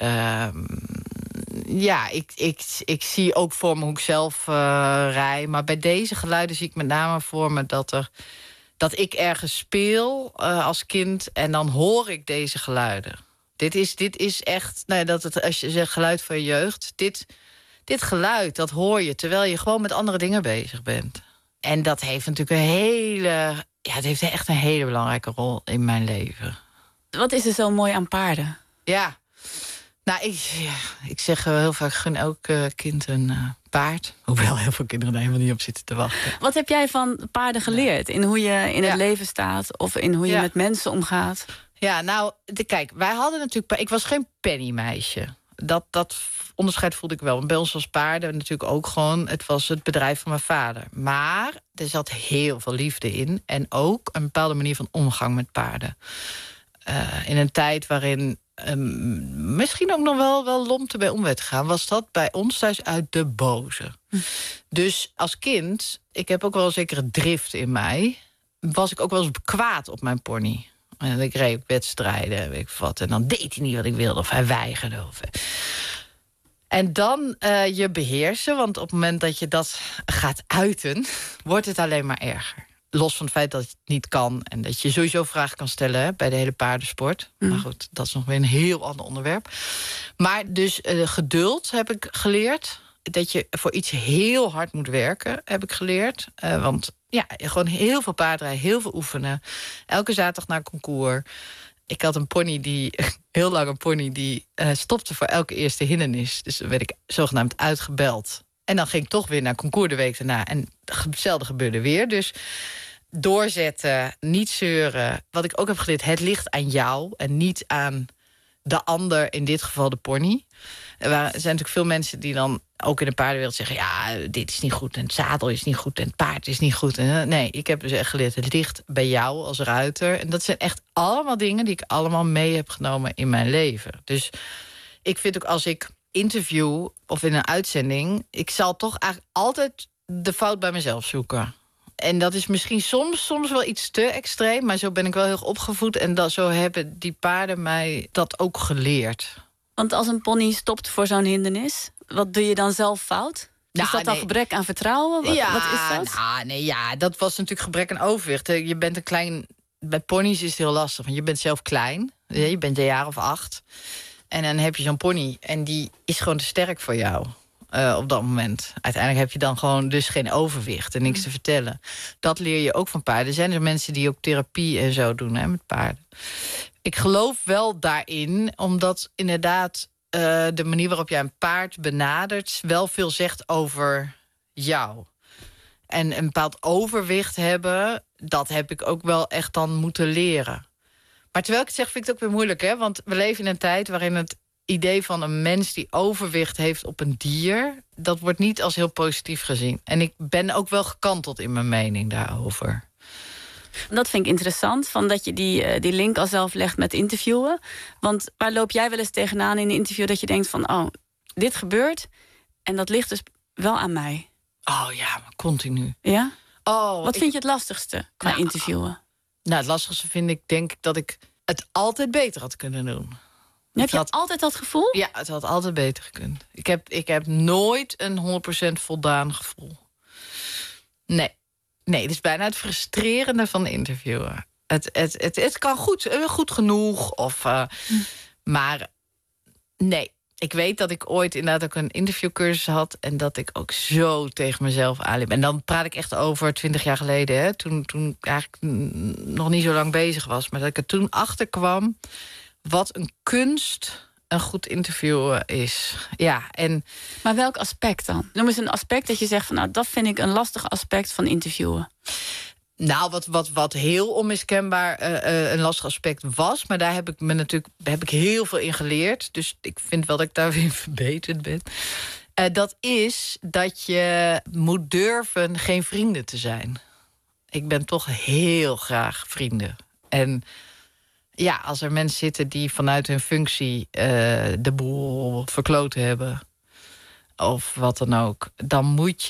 Ja, ik zie ook voor me hoe ik zelf rij. Maar bij deze geluiden zie ik met name voor me dat ik ergens speel als kind. En dan hoor ik deze geluiden. Dit is echt, nou, als je zegt geluid van je jeugd. Dit geluid, dat hoor je terwijl je gewoon met andere dingen bezig bent. En dat heeft natuurlijk het heeft echt een hele belangrijke rol in mijn leven. Wat is er zo mooi aan paarden? Ja, nou, ik zeg heel vaak, gun elk kind een paard. Hoewel heel veel kinderen daar helemaal niet op zitten te wachten. Wat heb jij van paarden geleerd? In hoe je in het leven staat? Of in hoe je met mensen omgaat? Ja, nou, kijk, wij hadden natuurlijk... Ik was geen pennymeisje. Dat onderscheid voelde ik wel. Want bij ons was paarden natuurlijk ook gewoon... Het was het bedrijf van mijn vader. Maar er zat heel veel liefde in. En ook een bepaalde manier van omgang met paarden. In een tijd waarin... misschien ook nog wel lomte bij om werd gegaan... was dat bij ons thuis uit de boze. Dus als kind, ik heb ook wel een zekere drift in mij. was ik ook wel eens kwaad op mijn pony. En ik reed op wedstrijden, weet ik wat. En dan deed hij niet wat ik wilde, of hij weigerde. En dan je beheersen, want op het moment dat je dat gaat uiten, wordt het alleen maar erger. Los van het feit dat je het niet kan en dat je sowieso vragen kan stellen, hè, bij de hele paardensport. Maar goed, dat is nog weer een heel ander onderwerp. Maar dus geduld heb ik geleerd. Dat je voor iets heel hard moet werken, heb ik geleerd. Want ja, gewoon heel veel paardrijden, heel veel oefenen. Elke zaterdag naar concours. Ik had een pony heel lang een pony, die stopte voor elke eerste hindernis. Dus dan werd ik zogenaamd uitgebeld. En dan ging ik toch weer naar concours de week daarna. En hetzelfde gebeurde weer. Dus doorzetten, niet zeuren. Wat ik ook heb geleerd, het ligt aan jou en niet aan de ander, in dit geval de pony. Er zijn natuurlijk veel mensen die dan ook in de paardenwereld zeggen, ja, dit is niet goed en het zadel is niet goed en het paard is niet goed. Nee, ik heb dus echt geleerd, het ligt bij jou als ruiter. En dat zijn echt allemaal dingen die ik allemaal mee heb genomen in mijn leven. Dus ik vind ook, als ik interview of in een uitzending, ik zal toch eigenlijk altijd de fout bij mezelf zoeken. En dat is misschien soms wel iets te extreem, maar zo ben ik wel heel erg opgevoed. En zo hebben die paarden mij dat ook geleerd. Want als een pony stopt voor zo'n hindernis, wat doe je dan zelf fout? Is dat dan gebrek aan vertrouwen? Wat is dat? Dat was natuurlijk gebrek aan overwicht. Je bent een klein. Bij ponies is het heel lastig, want je bent zelf klein. Je bent een jaar of 8. En dan heb je zo'n pony en die is gewoon te sterk voor jou. Op dat moment. Uiteindelijk heb je dan gewoon dus geen overwicht en niks te vertellen. Dat leer je ook van paarden. Er zijn er mensen die ook therapie en zo doen, hè, met paarden. Ik geloof wel daarin, omdat inderdaad de manier waarop jij een paard benadert wel veel zegt over jou. En een bepaald overwicht hebben, dat heb ik ook wel echt dan moeten leren. Maar terwijl ik het zeg, vind ik het ook weer moeilijk, hè? Want we leven in een tijd waarin het idee van een mens die overwicht heeft op een dier, dat wordt niet als heel positief gezien. En ik ben ook wel gekanteld in mijn mening daarover. Dat vind ik interessant, van dat je die link al zelf legt met interviewen. Want waar loop jij wel eens tegenaan in een interview dat je denkt van, oh, dit gebeurt en dat ligt dus wel aan mij? Oh ja, maar continu. Ja? Wat vind je het lastigste qua interviewen? Nou, het lastigste vind ik, denk ik, dat ik het altijd beter had kunnen doen. Heb je altijd dat gevoel? Ja, het had altijd beter gekund. Ik heb nooit een 100% voldaan gevoel. Nee, het is bijna het frustrerende van interviewen. Het kan goed genoeg. Maar nee, ik weet dat ik ooit inderdaad ook een interviewcursus had en dat ik ook zo tegen mezelf aanliep. En dan praat ik echt over 20 jaar geleden, hè, toen ik eigenlijk nog niet zo lang bezig was. Maar dat ik er toen achter kwam wat een kunst een goed interview is. Ja, maar welk aspect dan? Noem eens een aspect dat je zegt van, nou, dat vind ik een lastig aspect van interviewen. Nou, wat heel onmiskenbaar een lastig aspect was, maar daar heb ik heel veel in geleerd. Dus ik vind wel dat ik daar weer verbeterd ben. Dat is dat je moet durven geen vrienden te zijn. Ik ben toch heel graag vrienden. En ja, als er mensen zitten die vanuit hun functie de boel verkloten hebben, of wat dan ook, dan moet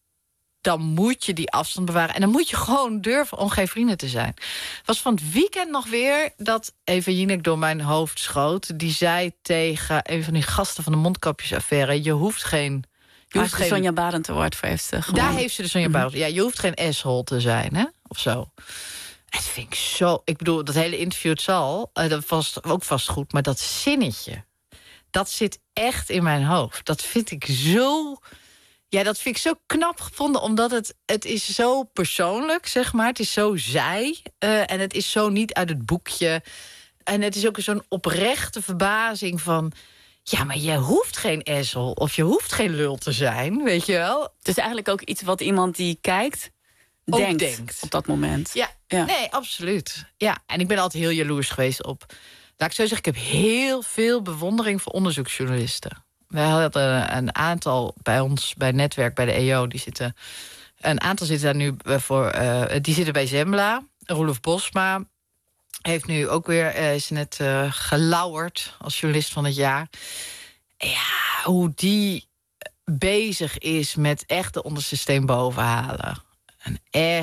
je die afstand bewaren. En dan moet je gewoon durven om geen vrienden te zijn. Het was van het weekend nog weer dat Eva Jinek door mijn hoofd schoot. Die zei tegen een van die gasten van de mondkapjesaffaire, je hoeft geen Sonja Barend Award voor heeft gewonnen. Daar heeft ze de Sonja Barend. Ja, je hoeft geen asshole te zijn, hè? Of zo. Het vind ik zo. Ik bedoel, dat hele interview, het zal. Dat was ook vast goed. Maar dat zinnetje, dat zit echt in mijn hoofd. Dat vind ik zo. Ja, dat vind ik zo knap gevonden. Omdat het is zo persoonlijk, zeg maar. Het is zo zij. En het is zo niet uit het boekje. En het is ook zo'n oprechte verbazing van, ja, maar je hoeft geen asshole of je hoeft geen lul te zijn, weet je wel. Het is eigenlijk ook iets wat iemand die kijkt denkt op dat moment. Ja, nee, absoluut. Ja, en ik ben altijd heel jaloers geweest op, laat ik zo zeggen, ik heb heel veel bewondering voor onderzoeksjournalisten. Wij hadden een aantal bij ons, bij Netwerk, bij de EO, een aantal zitten daar nu die zitten bij Zembla. Roelof Bosma heeft nu ook weer, is net gelauwerd als journalist van het jaar. Ja, hoe die bezig is met echt de onderste steen boven halen. En echt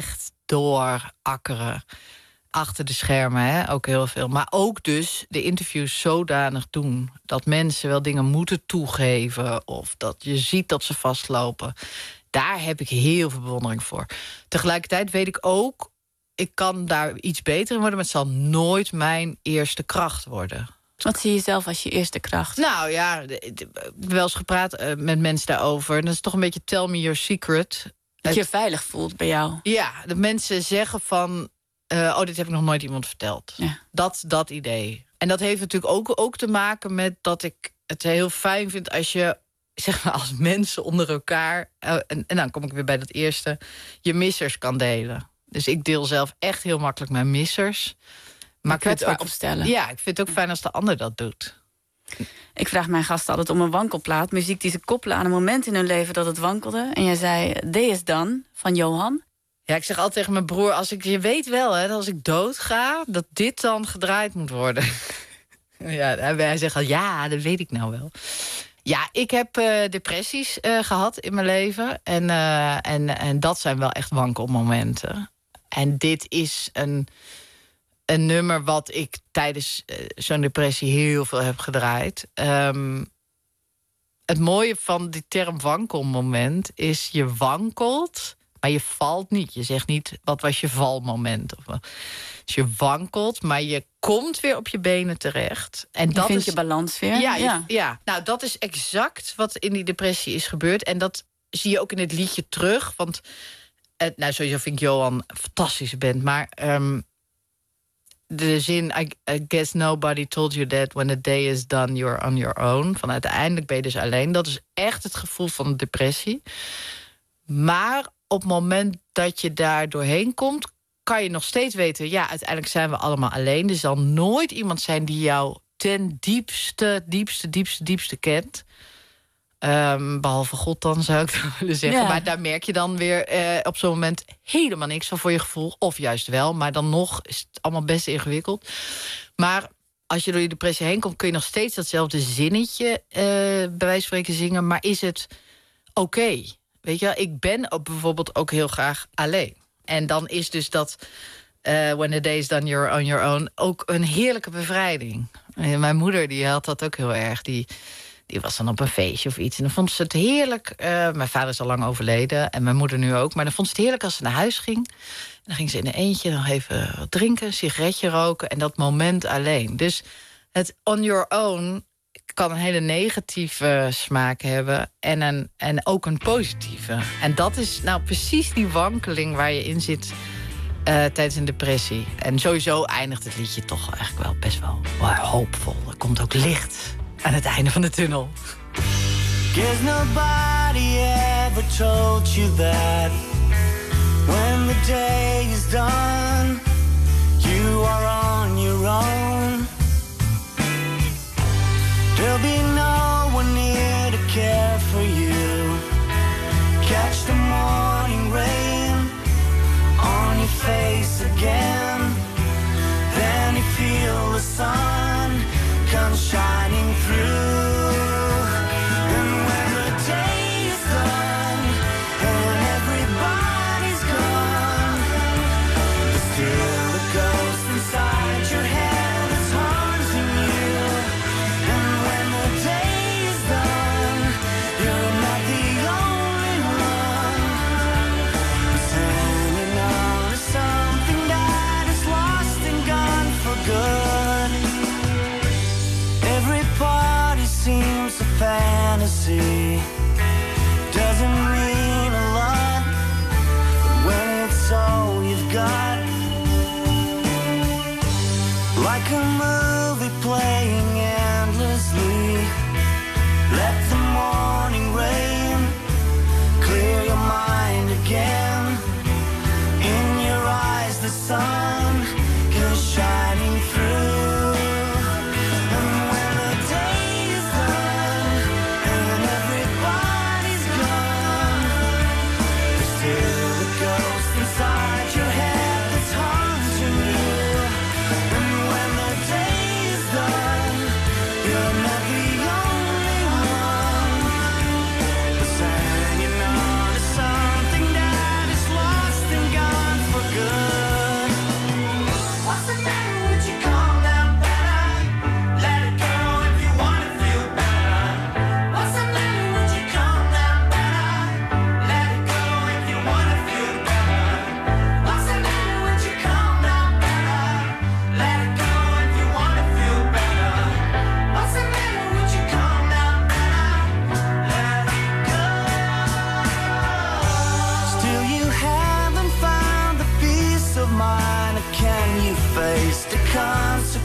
doorakkeren. Achter de schermen, hè, ook heel veel. Maar ook dus de interviews zodanig doen dat mensen wel dingen moeten toegeven, of dat je ziet dat ze vastlopen. Daar heb ik heel veel bewondering voor. Tegelijkertijd weet ik ook, ik kan daar iets beter in worden, maar het zal nooit mijn eerste kracht worden. Wat zie je zelf als je eerste kracht? Nou ja, ik heb wel eens gepraat met mensen daarover. En dat is toch een beetje tell me your secret. Dat je veilig voelt bij jou. Ja, dat mensen zeggen van, dit heb ik nog nooit iemand verteld. Ja. Dat idee. En dat heeft natuurlijk ook te maken met dat ik het heel fijn vind als je, zeg maar, als mensen onder elkaar, en dan kom ik weer bij dat eerste, je missers kan delen. Dus ik deel zelf echt heel makkelijk mijn missers. Maar ik vind het ook opstellen. Ja, ik vind het ook fijn als de ander dat doet. Ik vraag mijn gasten altijd om een wankelplaat. Muziek die ze koppelen aan een moment in hun leven dat het wankelde. En jij zei Day Is Done van Johan. Ja, ik zeg altijd tegen mijn broer, je weet wel, hè, dat als ik dood ga, dat dit dan gedraaid moet worden. Ja, hij zegt al, ja, dat weet ik nou wel. Ja, ik heb depressies gehad in mijn leven. En dat zijn wel echt wankelmomenten. En dit is een nummer wat ik tijdens zo'n depressie heel veel heb gedraaid. Het mooie van die term wankelmoment is, je wankelt, maar je valt niet. Je zegt niet, wat was je valmoment? Dus je wankelt, maar je komt weer op je benen terecht. En dat vind je balans weer. Ja. Nou, dat is exact wat in die depressie is gebeurd. En dat zie je ook in het liedje terug. Want, sowieso vind ik Johan een fantastische band. Maar de zin, I guess nobody told you that when the day is done, you're on your own. Van uiteindelijk ben je dus alleen. Dat is echt het gevoel van een depressie. Maar op het moment dat je daar doorheen komt, kan je nog steeds weten, ja, uiteindelijk zijn we allemaal alleen. Er zal nooit iemand zijn die jou ten diepste kent. Behalve God dan, zou ik dan willen zeggen. Ja. Maar daar merk je dan weer op zo'n moment helemaal niks van voor je gevoel. Of juist wel, maar dan nog is het allemaal best ingewikkeld. Maar als je door je depressie heen komt, kun je nog steeds datzelfde zinnetje bij wijze van spreken zingen. Maar is het oké? Weet je wel, ik ben ook bijvoorbeeld ook heel graag alleen. En dan is dus dat when the day is done, you're on your own ook een heerlijke bevrijding. En mijn moeder die had dat ook heel erg. Die was dan op een feestje of iets. En dan vond ze het heerlijk. Mijn vader is al lang overleden. En mijn moeder nu ook. Maar dan vond ze het heerlijk als ze naar huis ging. En dan ging ze in een eentje nog even wat drinken. Een sigaretje roken. En dat moment alleen. Dus het on your own kan een hele negatieve smaak hebben. En ook een positieve. En dat is nou precies die wankeling waar je in zit tijdens een depressie. En sowieso eindigt het liedje toch eigenlijk wel best wel hoopvol. Er komt ook licht aan het einde van de tunnel. Guess nobody ever told you that when the day is done, you are on your own. There'll be no one near to care for you. Catch the morning rain on your face again. Then you feel the sun come shining through. And when the day is done and everybody's gone, there's still a ghost inside your head that's haunting you. And when the day is done, you're not the only one who's hanging on to something that is lost and gone for good. Every party seems a fantasy. Doesn't mean a lot, but when it's all you've got, like a movie playing endlessly, let the morning rain clear your mind again. In your eyes the sun goes shining through. Inside your head that's haunting you. And when the day is done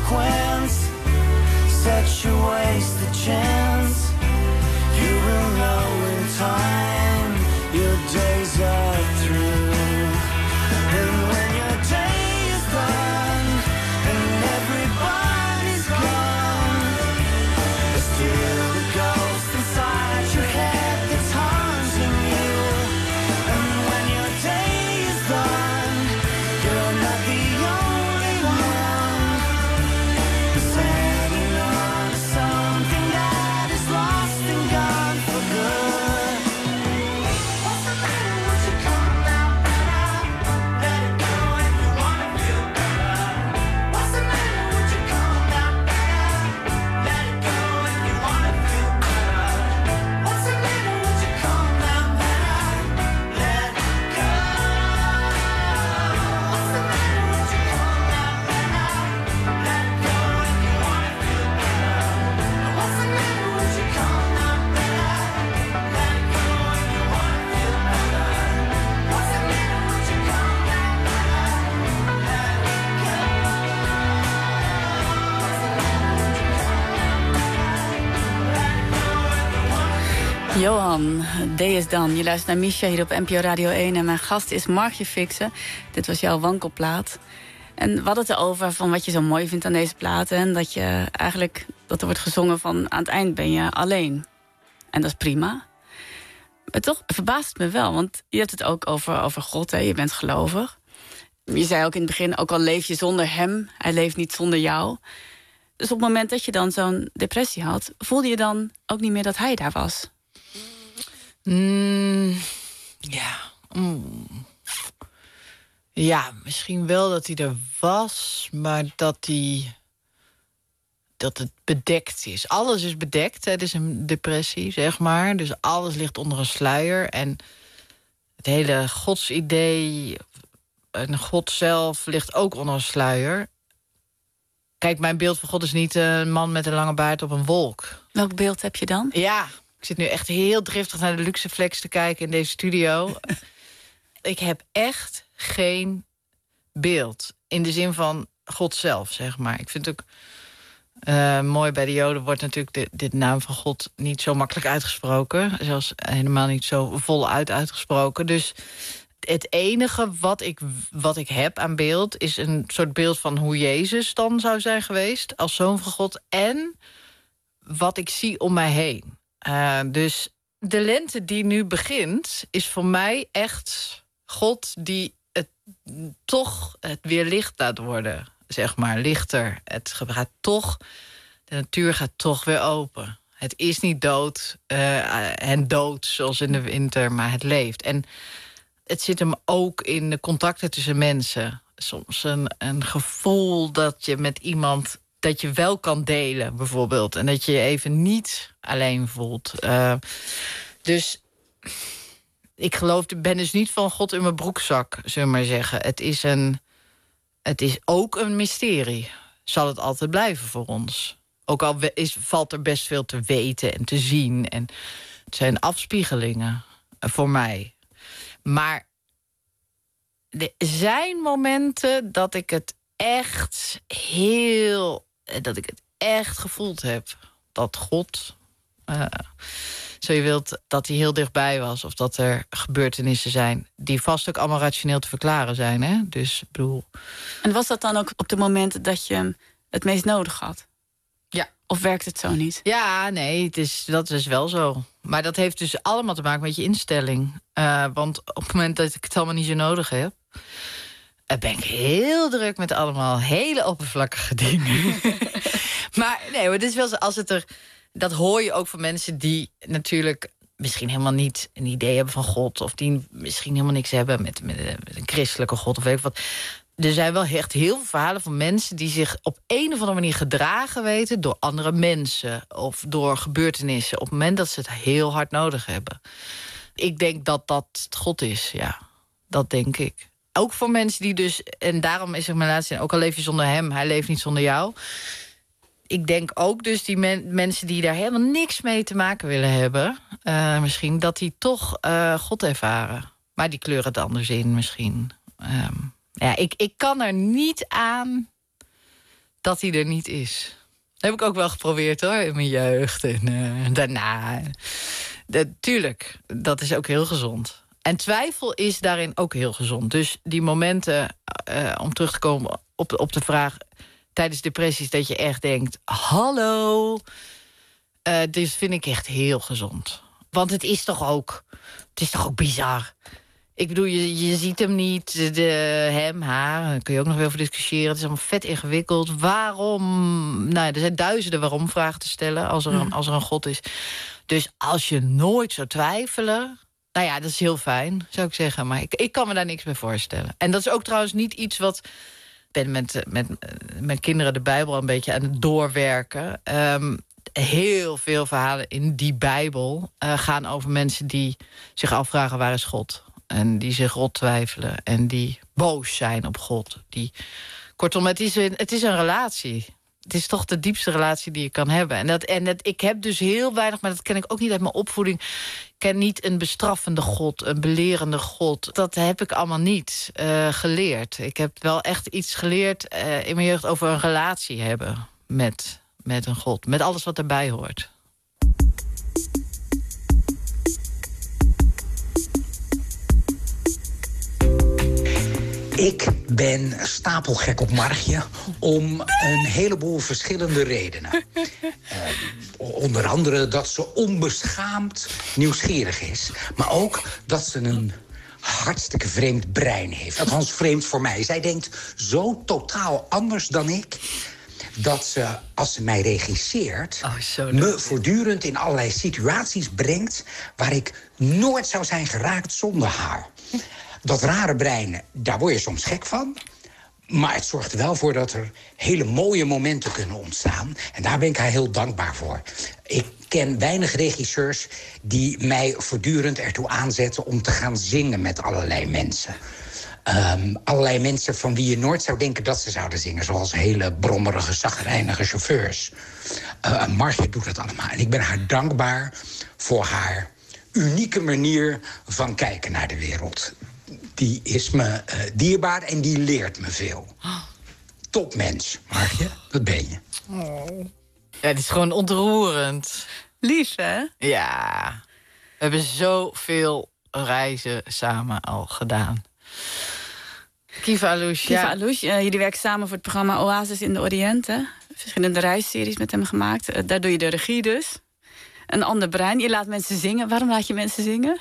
consequence. Such a wasted chance. You will know in time your days are through. And when your day is done and everybody's gone, there's still a ghost inside your head that's haunting you. And when your day is done, you're not the only one who's hanging on to something that is lost and gone for good. What's the matter? Would you come now, better? Let it go if you wanna feel better. What's the matter? Would you come now, better? Let it go if you wanna feel better. What's the matter? Would you come now, better? Let it go. What's the matter? Would you come now, better? Let it go if you wanna feel better. What's the matter? Would you come now, better? Let it go if you wanna feel better. What's the matter? Would you come now, better? Let it go. Johan, D is dan. Je luistert naar Misha hier op NPO Radio 1 en mijn gast is Margje Fixen. Dit was jouw wankelplaat. En we hadden het erover van wat je zo mooi vindt aan deze plaat. En dat je eigenlijk, dat er wordt gezongen van aan het eind ben je alleen. En dat is prima. Maar toch verbaast het me wel, want je hebt het ook over God, hè? Je bent gelovig. Je zei ook in het begin, ook al leef je zonder hem, hij leeft niet zonder jou. Dus op het moment dat je dan zo'n depressie had, voelde je dan ook niet meer dat hij daar was? Ja. Ja, misschien wel dat hij er was, maar dat het bedekt is. Alles is bedekt, het is een depressie, zeg maar. Dus alles ligt onder een sluier. En het hele godsidee en God zelf ligt ook onder een sluier. Kijk, mijn beeld van God is niet een man met een lange baard op een wolk. Welk beeld heb je dan? Ja, ik zit nu echt heel driftig naar de Luxeflex te kijken in deze studio. Ik heb echt geen beeld. In de zin van God zelf, zeg maar. Ik vind het ook mooi, bij de Joden wordt natuurlijk dit naam van God niet zo makkelijk uitgesproken. Zelfs helemaal niet zo voluit uitgesproken. Dus het enige wat ik heb aan beeld is een soort beeld van hoe Jezus dan zou zijn geweest als zoon van God. En wat ik zie om mij heen. Dus de lente die nu begint is voor mij echt God die het weer licht laat worden. Zeg maar, lichter. De natuur gaat toch weer open. Het is niet dood en dood zoals in de winter, maar het leeft. En het zit hem ook in de contacten tussen mensen. Soms een gevoel dat je met iemand dat je wel kan delen, bijvoorbeeld. En dat je je even niet alleen voelt. Dus ik ben dus niet van God in mijn broekzak, zullen we maar zeggen. Het is ook een mysterie. Zal het altijd blijven voor ons. Ook al valt er best veel te weten en te zien. En het zijn afspiegelingen voor mij. Maar er zijn momenten dat ik het echt gevoeld heb. Dat God, zo je wilt, dat hij heel dichtbij was. Of dat er gebeurtenissen zijn die vast ook allemaal rationeel te verklaren zijn. Hè? Dus ik bedoel. En was dat dan ook op de momenten dat je hem het meest nodig had? Ja. Of werkt het zo niet? Ja, nee, dat is wel zo. Maar dat heeft dus allemaal te maken met je instelling. Want op het moment dat ik het allemaal niet zo nodig heb, ben ik heel druk met allemaal hele oppervlakkige dingen. Maar nee, het is wel zo, dat hoor je ook van mensen die natuurlijk misschien helemaal niet een idee hebben van God, of die misschien helemaal niks hebben met een christelijke God of weet ik wat. Er zijn wel echt heel veel verhalen van mensen die zich op een of andere manier gedragen weten door andere mensen of door gebeurtenissen op het moment dat ze het heel hard nodig hebben. Ik denk dat dat God is, ja. Dat denk ik. Ook voor mensen die dus, en daarom is het mijn laatste zin, ook al leef je zonder hem, hij leeft niet zonder jou. Ik denk ook dus die mensen die daar helemaal niks mee te maken willen hebben, misschien dat die toch God ervaren. Maar die kleuren het anders in misschien. Ja, ik kan er niet aan dat hij er niet is. Dat heb ik ook wel geprobeerd, hoor, in mijn jeugd. En daarna. Tuurlijk, dat is ook heel gezond. En twijfel is daarin ook heel gezond. Dus die momenten, om terug te komen op de vraag... tijdens depressies, dat je echt denkt... hallo, dit vind ik echt heel gezond. Want het is toch ook bizar. Ik bedoel, je ziet hem niet, hem, haar... daar kun je ook nog weer over discussiëren. Het is allemaal vet ingewikkeld. Waarom? Nou, er zijn duizenden waarom-vragen te stellen... als er een God is. Dus als je nooit zou twijfelen... nou ja, dat is heel fijn, zou ik zeggen. Maar ik kan me daar niks bij voorstellen. En dat is ook trouwens niet iets wat... Ik ben met mijn kinderen de Bijbel een beetje aan het doorwerken. Heel veel verhalen in die Bijbel gaan over mensen die zich afvragen... waar is God? En die zich rot twijfelen. En die boos zijn op God. Kortom, het is een relatie. Het is toch de diepste relatie die je kan hebben. Ik heb dus heel weinig, maar dat ken ik ook niet uit mijn opvoeding... Ik ken niet een bestraffende God, een belerende God. Dat heb ik allemaal niet geleerd. Ik heb wel echt iets geleerd in mijn jeugd over een relatie hebben met een God. Met alles wat erbij hoort. Ik ben stapelgek op Margje om een heleboel verschillende redenen. Onder andere dat ze onbeschaamd nieuwsgierig is. Maar ook dat ze een hartstikke vreemd brein heeft. Althans, vreemd voor mij. Zij denkt zo totaal anders dan ik... dat ze, als ze mij regisseert... me voortdurend in allerlei situaties brengt... waar ik nooit zou zijn geraakt zonder haar. Dat rare brein, daar word je soms gek van. Maar het zorgt er wel voor dat er hele mooie momenten kunnen ontstaan. En daar ben ik haar heel dankbaar voor. Ik ken weinig regisseurs die mij voortdurend ertoe aanzetten... om te gaan zingen met allerlei mensen. Allerlei mensen van wie je nooit zou denken dat ze zouden zingen. Zoals hele brommerige, chagrijnige chauffeurs. Margje doet dat allemaal. En ik ben haar dankbaar voor haar unieke manier van kijken naar de wereld. Die is me dierbaar en die leert me veel. Topmens, Margje, dat ben je. Oh. Ja, het is gewoon ontroerend. Lief, hè? Ja. We hebben zoveel reizen samen al gedaan. Kiva Alouche. Kiva Alouche, jullie werken samen voor het programma Oasis in de Oriënt. Hè? Verschillende reisseries met hem gemaakt. Daar doe je de regie dus. Een ander brein. Je laat mensen zingen. Waarom laat je mensen zingen?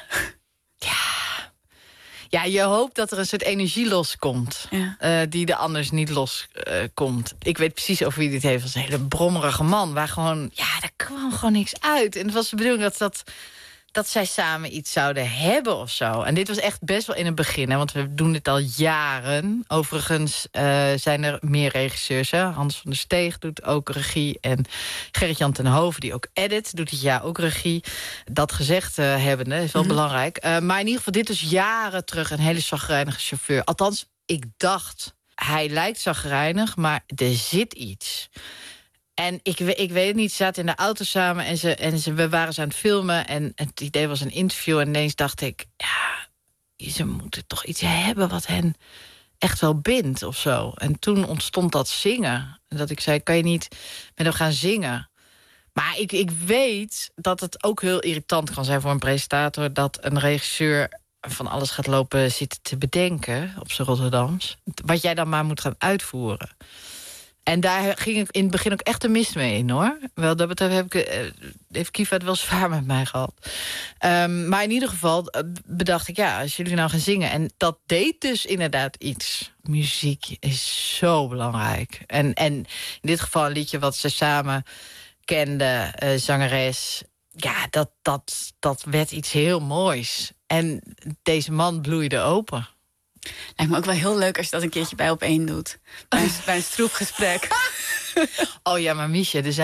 Ja, je hoopt dat er een soort energie loskomt. Ja. Die er anders niet loskomt. Ik weet precies over wie dit heeft. Als een hele brommerige man. Waar gewoon, daar kwam gewoon niks uit. En het was de bedoeling dat zij samen iets zouden hebben of zo. En dit was echt best wel in het begin. Hè, want we doen dit al jaren. Overigens zijn er meer regisseurs. Hè? Hans van der Steeg doet ook regie. En Gerrit-Jan ten Hove, die ook edit, doet dit jaar ook regie. Dat gezegd hebbende, is wel belangrijk. Maar in ieder geval, dit is jaren terug een hele chagrijnige chauffeur. Althans, ik dacht, hij lijkt chagrijnig, maar er zit iets. En ik weet het niet, ze zaten in de auto samen en we waren ze aan het filmen. En het idee was een interview en ineens dacht ik... ze moeten toch iets hebben wat hen echt wel bindt of zo. En toen ontstond dat zingen. En dat ik zei, kan je niet met hem gaan zingen? Maar ik weet dat het ook heel irritant kan zijn voor een presentator... dat een regisseur van alles gaat lopen zitten te bedenken op zijn Rotterdams. Wat jij dan maar moet gaan uitvoeren. En daar ging ik in het begin ook echt de mist mee in, hoor. Wel, dat betreft heeft Kiva het wel zwaar met mij gehad. Maar in ieder geval bedacht ik, als jullie nou gaan zingen... en dat deed dus inderdaad iets. Muziek is zo belangrijk. En in dit geval een liedje wat ze samen kenden, zangeres... dat werd iets heel moois. En deze man bloeide open. Lijkt me ook wel heel leuk als je dat een keertje bij Op1 doet. Bij een stroefgesprek. Oh ja, maar Miesje, er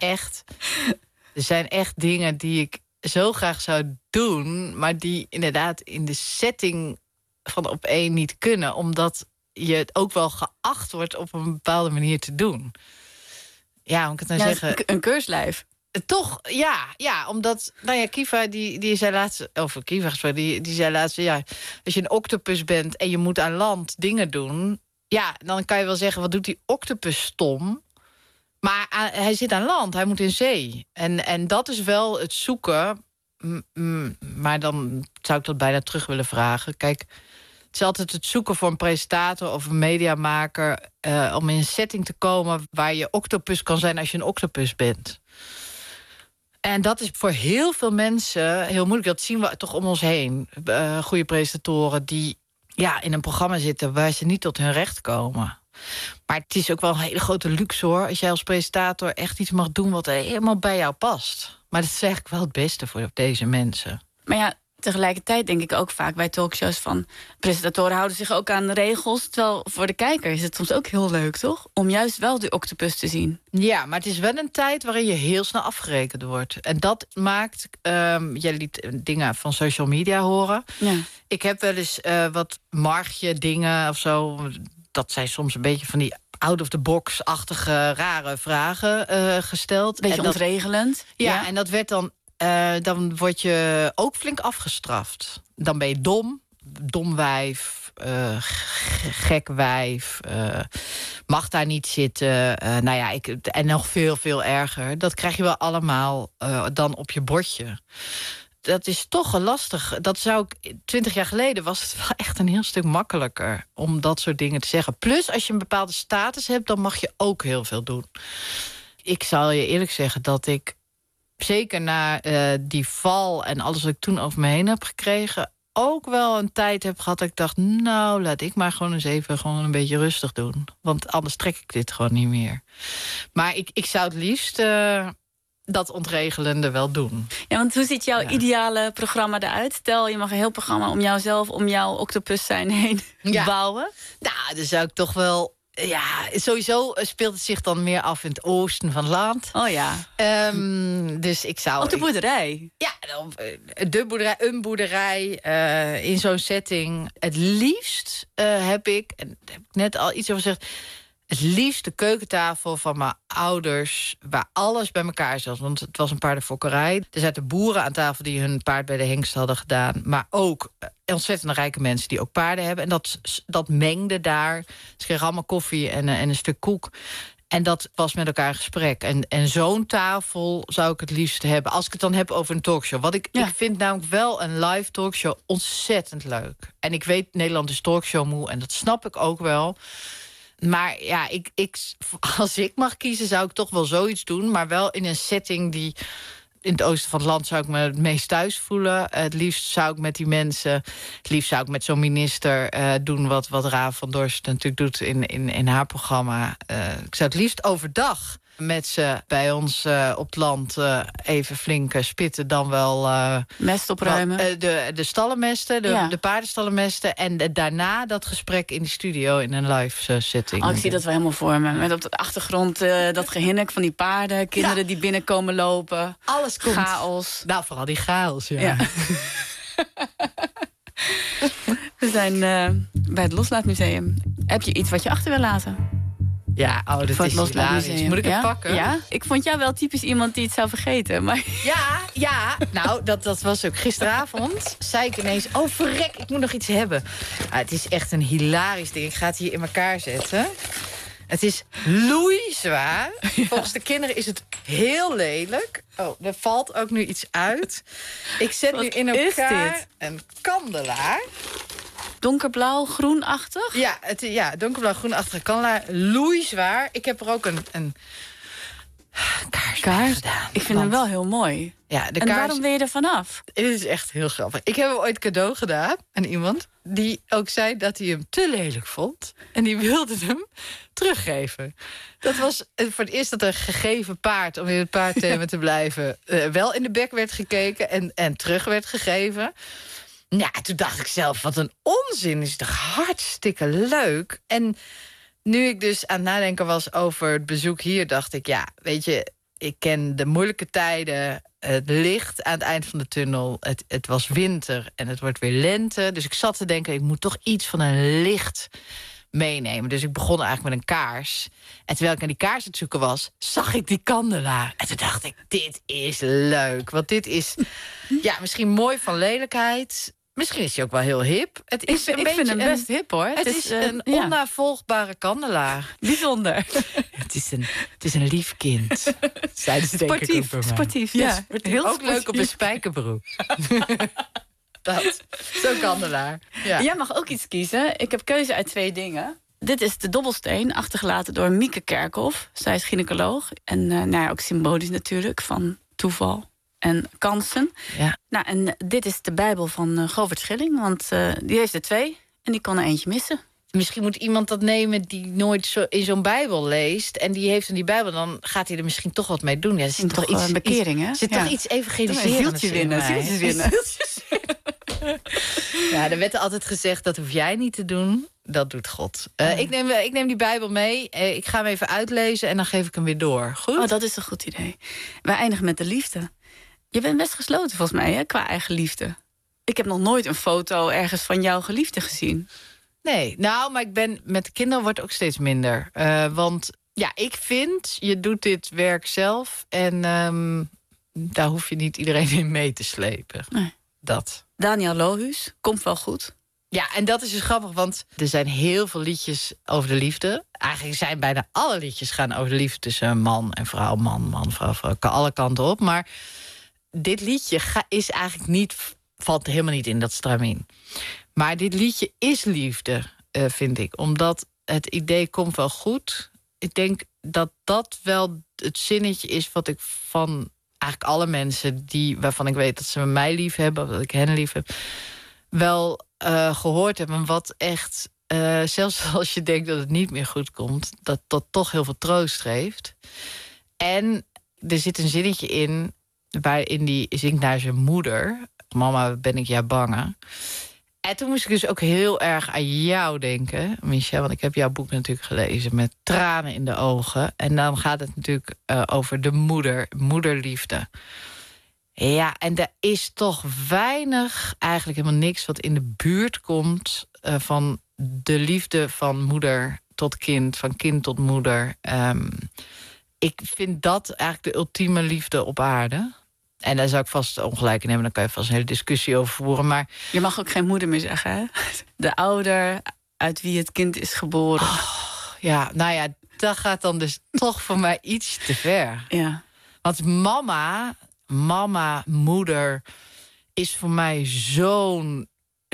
zijn echt dingen die ik zo graag zou doen... maar die inderdaad in de setting van Op1 niet kunnen... omdat je het ook wel geacht wordt op een bepaalde manier te doen. Ja, hoe moet ik het nou zeggen? Een keurslijf. Toch, ja, omdat... Kiva, die zei laatst... Over Kiva gesproken, die zei laatst... als je een octopus bent en je moet aan land dingen doen... dan kan je wel zeggen, wat doet die octopus stom? Maar hij zit aan land, hij moet in zee. En dat is wel het zoeken. Maar dan zou ik dat bijna terug willen vragen. Kijk, het is altijd het zoeken voor een presentator of een mediamaker... om in een setting te komen waar je octopus kan zijn als je een octopus bent. En dat is voor heel veel mensen heel moeilijk. Dat zien we toch om ons heen. Goede presentatoren die in een programma zitten waar ze niet tot hun recht komen. Maar het is ook wel een hele grote luxe, hoor. Als jij als presentator echt iets mag doen wat helemaal bij jou past. Maar dat is eigenlijk wel het beste voor deze mensen. Maar ja, tegelijkertijd denk ik ook vaak bij talkshows van... presentatoren houden zich ook aan de regels. Terwijl voor de kijker is het soms ook heel leuk, toch? Om juist wel die octopus te zien. Ja, maar het is wel een tijd waarin je heel snel afgerekend wordt. En dat maakt... jij liet dingen van social media horen. Ja. Ik heb wel eens wat margje dingen of zo... Dat zijn soms een beetje van die out-of-the-box-achtige rare vragen gesteld. Beetje ontregelend. Ja, en dat werd dan word je ook flink afgestraft. Dan ben je dom wijf, gek wijf, mag daar niet zitten. En nog veel, veel erger. Dat krijg je wel allemaal dan op je bordje. Dat is toch lastig. 20 jaar geleden was het wel echt een heel stuk makkelijker... om dat soort dingen te zeggen. Plus, als je een bepaalde status hebt, dan mag je ook heel veel doen. Ik zal je eerlijk zeggen dat ik... zeker na die val en alles wat ik toen over me heen heb gekregen... ook wel een tijd heb gehad dat ik dacht... nou, laat ik maar gewoon eens even gewoon een beetje rustig doen. Want anders trek ik dit gewoon niet meer. Maar ik zou het liefst... dat ontregelende wel doen. Ja, want hoe ziet jouw ideale programma eruit? Stel, je mag een heel programma om jouzelf, om jouw octopus zijn heen bouwen. Nou, dan zou ik toch wel... Ja, sowieso speelt het zich dan meer af in het oosten van het land. Oh ja. Dus ik zou... Op de boerderij? Ja, een boerderij in zo'n setting. Het liefst heb ik, en daar heb ik net al iets over gezegd... het liefst de keukentafel van mijn ouders... waar alles bij elkaar zat. Want het was een paardenfokkerij. Er zaten boeren aan tafel die hun paard bij de hengst hadden gedaan. Maar ook ontzettend rijke mensen die ook paarden hebben. En dat mengde daar. Ze kregen allemaal koffie en een stuk koek. En dat was met elkaar een gesprek. En zo'n tafel zou ik het liefst hebben. Als ik het dan heb over een talkshow. Ik vind namelijk wel een live talkshow ontzettend leuk. En ik weet, Nederland is talkshow moe. En dat snap ik ook wel. Maar ja, als ik mag kiezen zou ik toch wel zoiets doen. Maar wel in een setting die... In het oosten van het land zou ik me het meest thuis voelen. Het liefst zou ik met die mensen... Het liefst zou ik met zo'n minister doen wat Raaf van Dorst natuurlijk doet in haar programma. Ik zou het liefst overdag met ze bij ons op het land even flink spitten. Dan wel... mest opruimen. De stallenmesten, de paardenstallenmesten. En daarna dat gesprek in de studio in een live setting. Oh, ik zie dat wel helemaal voor me. Met op de achtergrond dat gehinnik van die paarden. Kinderen die binnenkomen lopen. Alles komt. Chaos. Nou, vooral die chaos, ja. We zijn bij het Loslaatmuseum. Heb je iets wat je achter wil laten? Ja, dat is hilarisch. Moet ik het pakken? Ja? Ik vond jou wel typisch iemand die het zou vergeten. Maar... Ja. Nou, dat was ook gisteravond. Zei ik ineens, oh verrek, ik moet nog iets hebben. Het is echt een hilarisch ding. Ik ga het hier in elkaar zetten. Het is loeizwaar. Volgens de kinderen is het heel lelijk. Oh, er valt ook nu iets uit. Ik zet nu in elkaar een kandelaar. Donkerblauw, groenachtig? Ja, donkerblauw, groenachtige kandelaar. Loeizwaar. Ik heb er ook een kaars gedaan. Ik vind hem wel heel mooi. Ja, waarom ben je er vanaf? Het is echt heel grappig. Ik heb hem ooit cadeau gedaan aan iemand... die ook zei dat hij hem te lelijk vond. En die wilde hem teruggeven. Dat was voor het eerst dat een gegeven paard... om in het paardthema te blijven... wel in de bek werd gekeken en terug werd gegeven... Ja, toen dacht ik zelf, wat een onzin. Is toch hartstikke leuk. En nu ik dus aan het nadenken was over het bezoek hier... dacht ik, ja, weet je, ik ken de moeilijke tijden... het licht aan het eind van de tunnel. Het was winter en het wordt weer lente. Dus ik zat te denken, ik moet toch iets van een licht meenemen. Dus ik begon eigenlijk met een kaars. En terwijl ik naar die kaars aan het zoeken was... zag ik die kandelaar. En toen dacht ik, dit is leuk. Want dit is misschien mooi van lelijkheid... Misschien is hij ook wel heel hip. Het is Ik vind hem best hip, hoor. Het is een onnavolgbare kandelaar. Bijzonder. Het is een lief kind. Zeiden ze denk ik ook bij mij. Sportief, Ja, ja. sportief. Heel ook leuk op een spijkerbroek. Zo'n kandelaar. Ja. Jij mag ook iets kiezen. Ik heb keuze uit 2 dingen. Dit is de dobbelsteen, achtergelaten door Mieke Kerkhoff. Zij is gynaecoloog. En ook symbolisch natuurlijk, van toeval en kansen. Ja. Nou, en dit is de Bijbel van Govert Schilling. Want die heeft er 2 en die kon er eentje missen. Misschien moet iemand dat nemen die nooit zo in zo'n Bijbel leest. En die heeft in die Bijbel, dan gaat hij er misschien toch wat mee doen. Ja, er zit toch iets, bekering, hè? Er zit toch iets evangeliserends in mij. Zieltjes winnen. Ja, er werd altijd gezegd, dat hoef jij niet te doen. Dat doet God. Ik neem die Bijbel mee. Ik ga hem even uitlezen en dan geef ik hem weer door. Goed? Oh, dat is een goed idee. Wij eindigen met de liefde. Je bent best gesloten volgens mij, hè, qua eigen liefde. Ik heb nog nooit een foto ergens van jouw geliefde gezien. Nee, maar ik ben met de kinderen wordt ook steeds minder. Want ja, ik vind, je doet dit werk zelf. En daar hoef je niet iedereen in mee te slepen. Nee. Dat. Daniel Lohuus, komt wel goed. Ja, en dat is dus grappig, want er zijn heel veel liedjes over de liefde. Eigenlijk zijn bijna alle liedjes gaan over de liefde tussen man en vrouw. Man, vrouw, alle kanten op. Maar dit liedje is eigenlijk valt helemaal niet in dat stramien. Maar dit liedje is liefde, vind ik. Omdat het idee komt wel goed. Ik denk dat dat wel het zinnetje is wat ik van eigenlijk alle mensen waarvan ik weet dat ze mij lief hebben, of dat ik hen lief heb, wel gehoord hebben. Wat echt, zelfs als je denkt dat het niet meer goed komt, dat toch heel veel troost geeft. En er zit een zinnetje in, waarin die zingt naar zijn moeder. Mama, ben ik jou bange. En toen moest ik dus ook heel erg aan jou denken, Micha. Want ik heb jouw boek natuurlijk gelezen met tranen in de ogen. En dan gaat het natuurlijk over de moederliefde. Ja, en er is toch weinig, eigenlijk helemaal niks, wat in de buurt komt van de liefde van moeder tot kind, van kind tot moeder. Ik vind dat eigenlijk de ultieme liefde op aarde. En daar zou ik vast ongelijk in hebben. Dan kan je vast een hele discussie over voeren. Maar je mag ook geen moeder meer zeggen, hè? De ouder uit wie het kind is geboren. Ja, dat gaat dan dus toch voor mij iets te ver. Ja. Want mama, moeder, is voor mij zo'n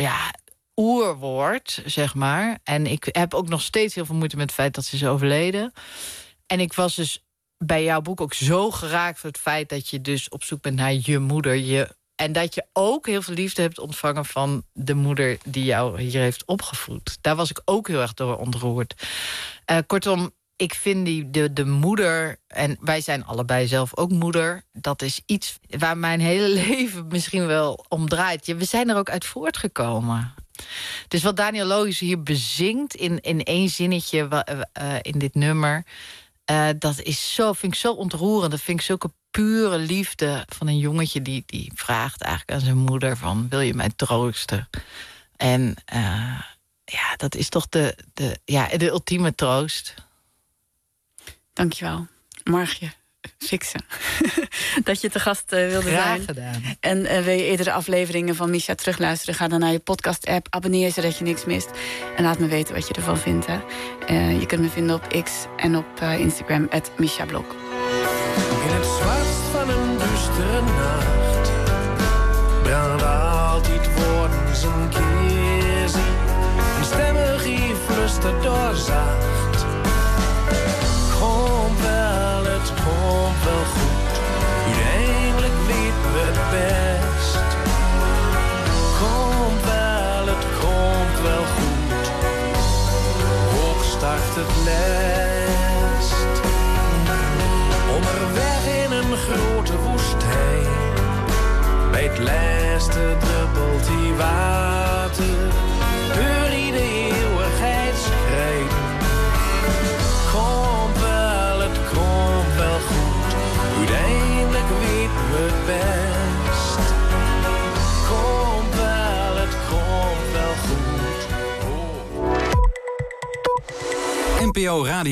oerwoord, zeg maar. En ik heb ook nog steeds heel veel moeite met het feit dat ze is overleden. En ik was dus bij jouw boek ook zo geraakt voor het feit dat je dus op zoek bent naar je moeder. En dat je ook heel veel liefde hebt ontvangen van de moeder die jou hier heeft opgevoed. Daar was ik ook heel erg door ontroerd. Kortom, ik vind de moeder, en wij zijn allebei zelf ook moeder, dat is iets waar mijn hele leven misschien wel om draait. We zijn er ook uit voortgekomen. Dus wat Daniel Lohuus hier bezingt in één zinnetje in dit nummer, dat is vind ik zo ontroerend. Dat vind ik zulke pure liefde van een jongetje die vraagt eigenlijk aan zijn moeder van, wil je mij troosten? En dat is toch de ultieme troost. Dankjewel, Margje Fixen. Dat je te gast wilde zijn. Graag gedaan. En wil je eerdere afleveringen van Micha terugluisteren, ga dan naar je podcast-app, abonneer zodat je niks mist. En laat me weten wat je ervan vindt. Hè. Je kunt me vinden op X en op Instagram @MichaBlog. In het zwartst van een duistere nacht brandt altijd woorden zijn keer zien. Een stemmige flustert doorzacht. Komt wel, het komt wel goed. Uiteindelijk weten we het best. Komt wel, het komt wel goed. Hoog start het lest. Onderweg in een grote woestijn. Bij het laatste druppelt die water. Door de eeuwigheid schrijven. Komt wel, het komt wel goed. Uiteindelijk weten we het best. Komt wel, het komt wel goed. NPO Radio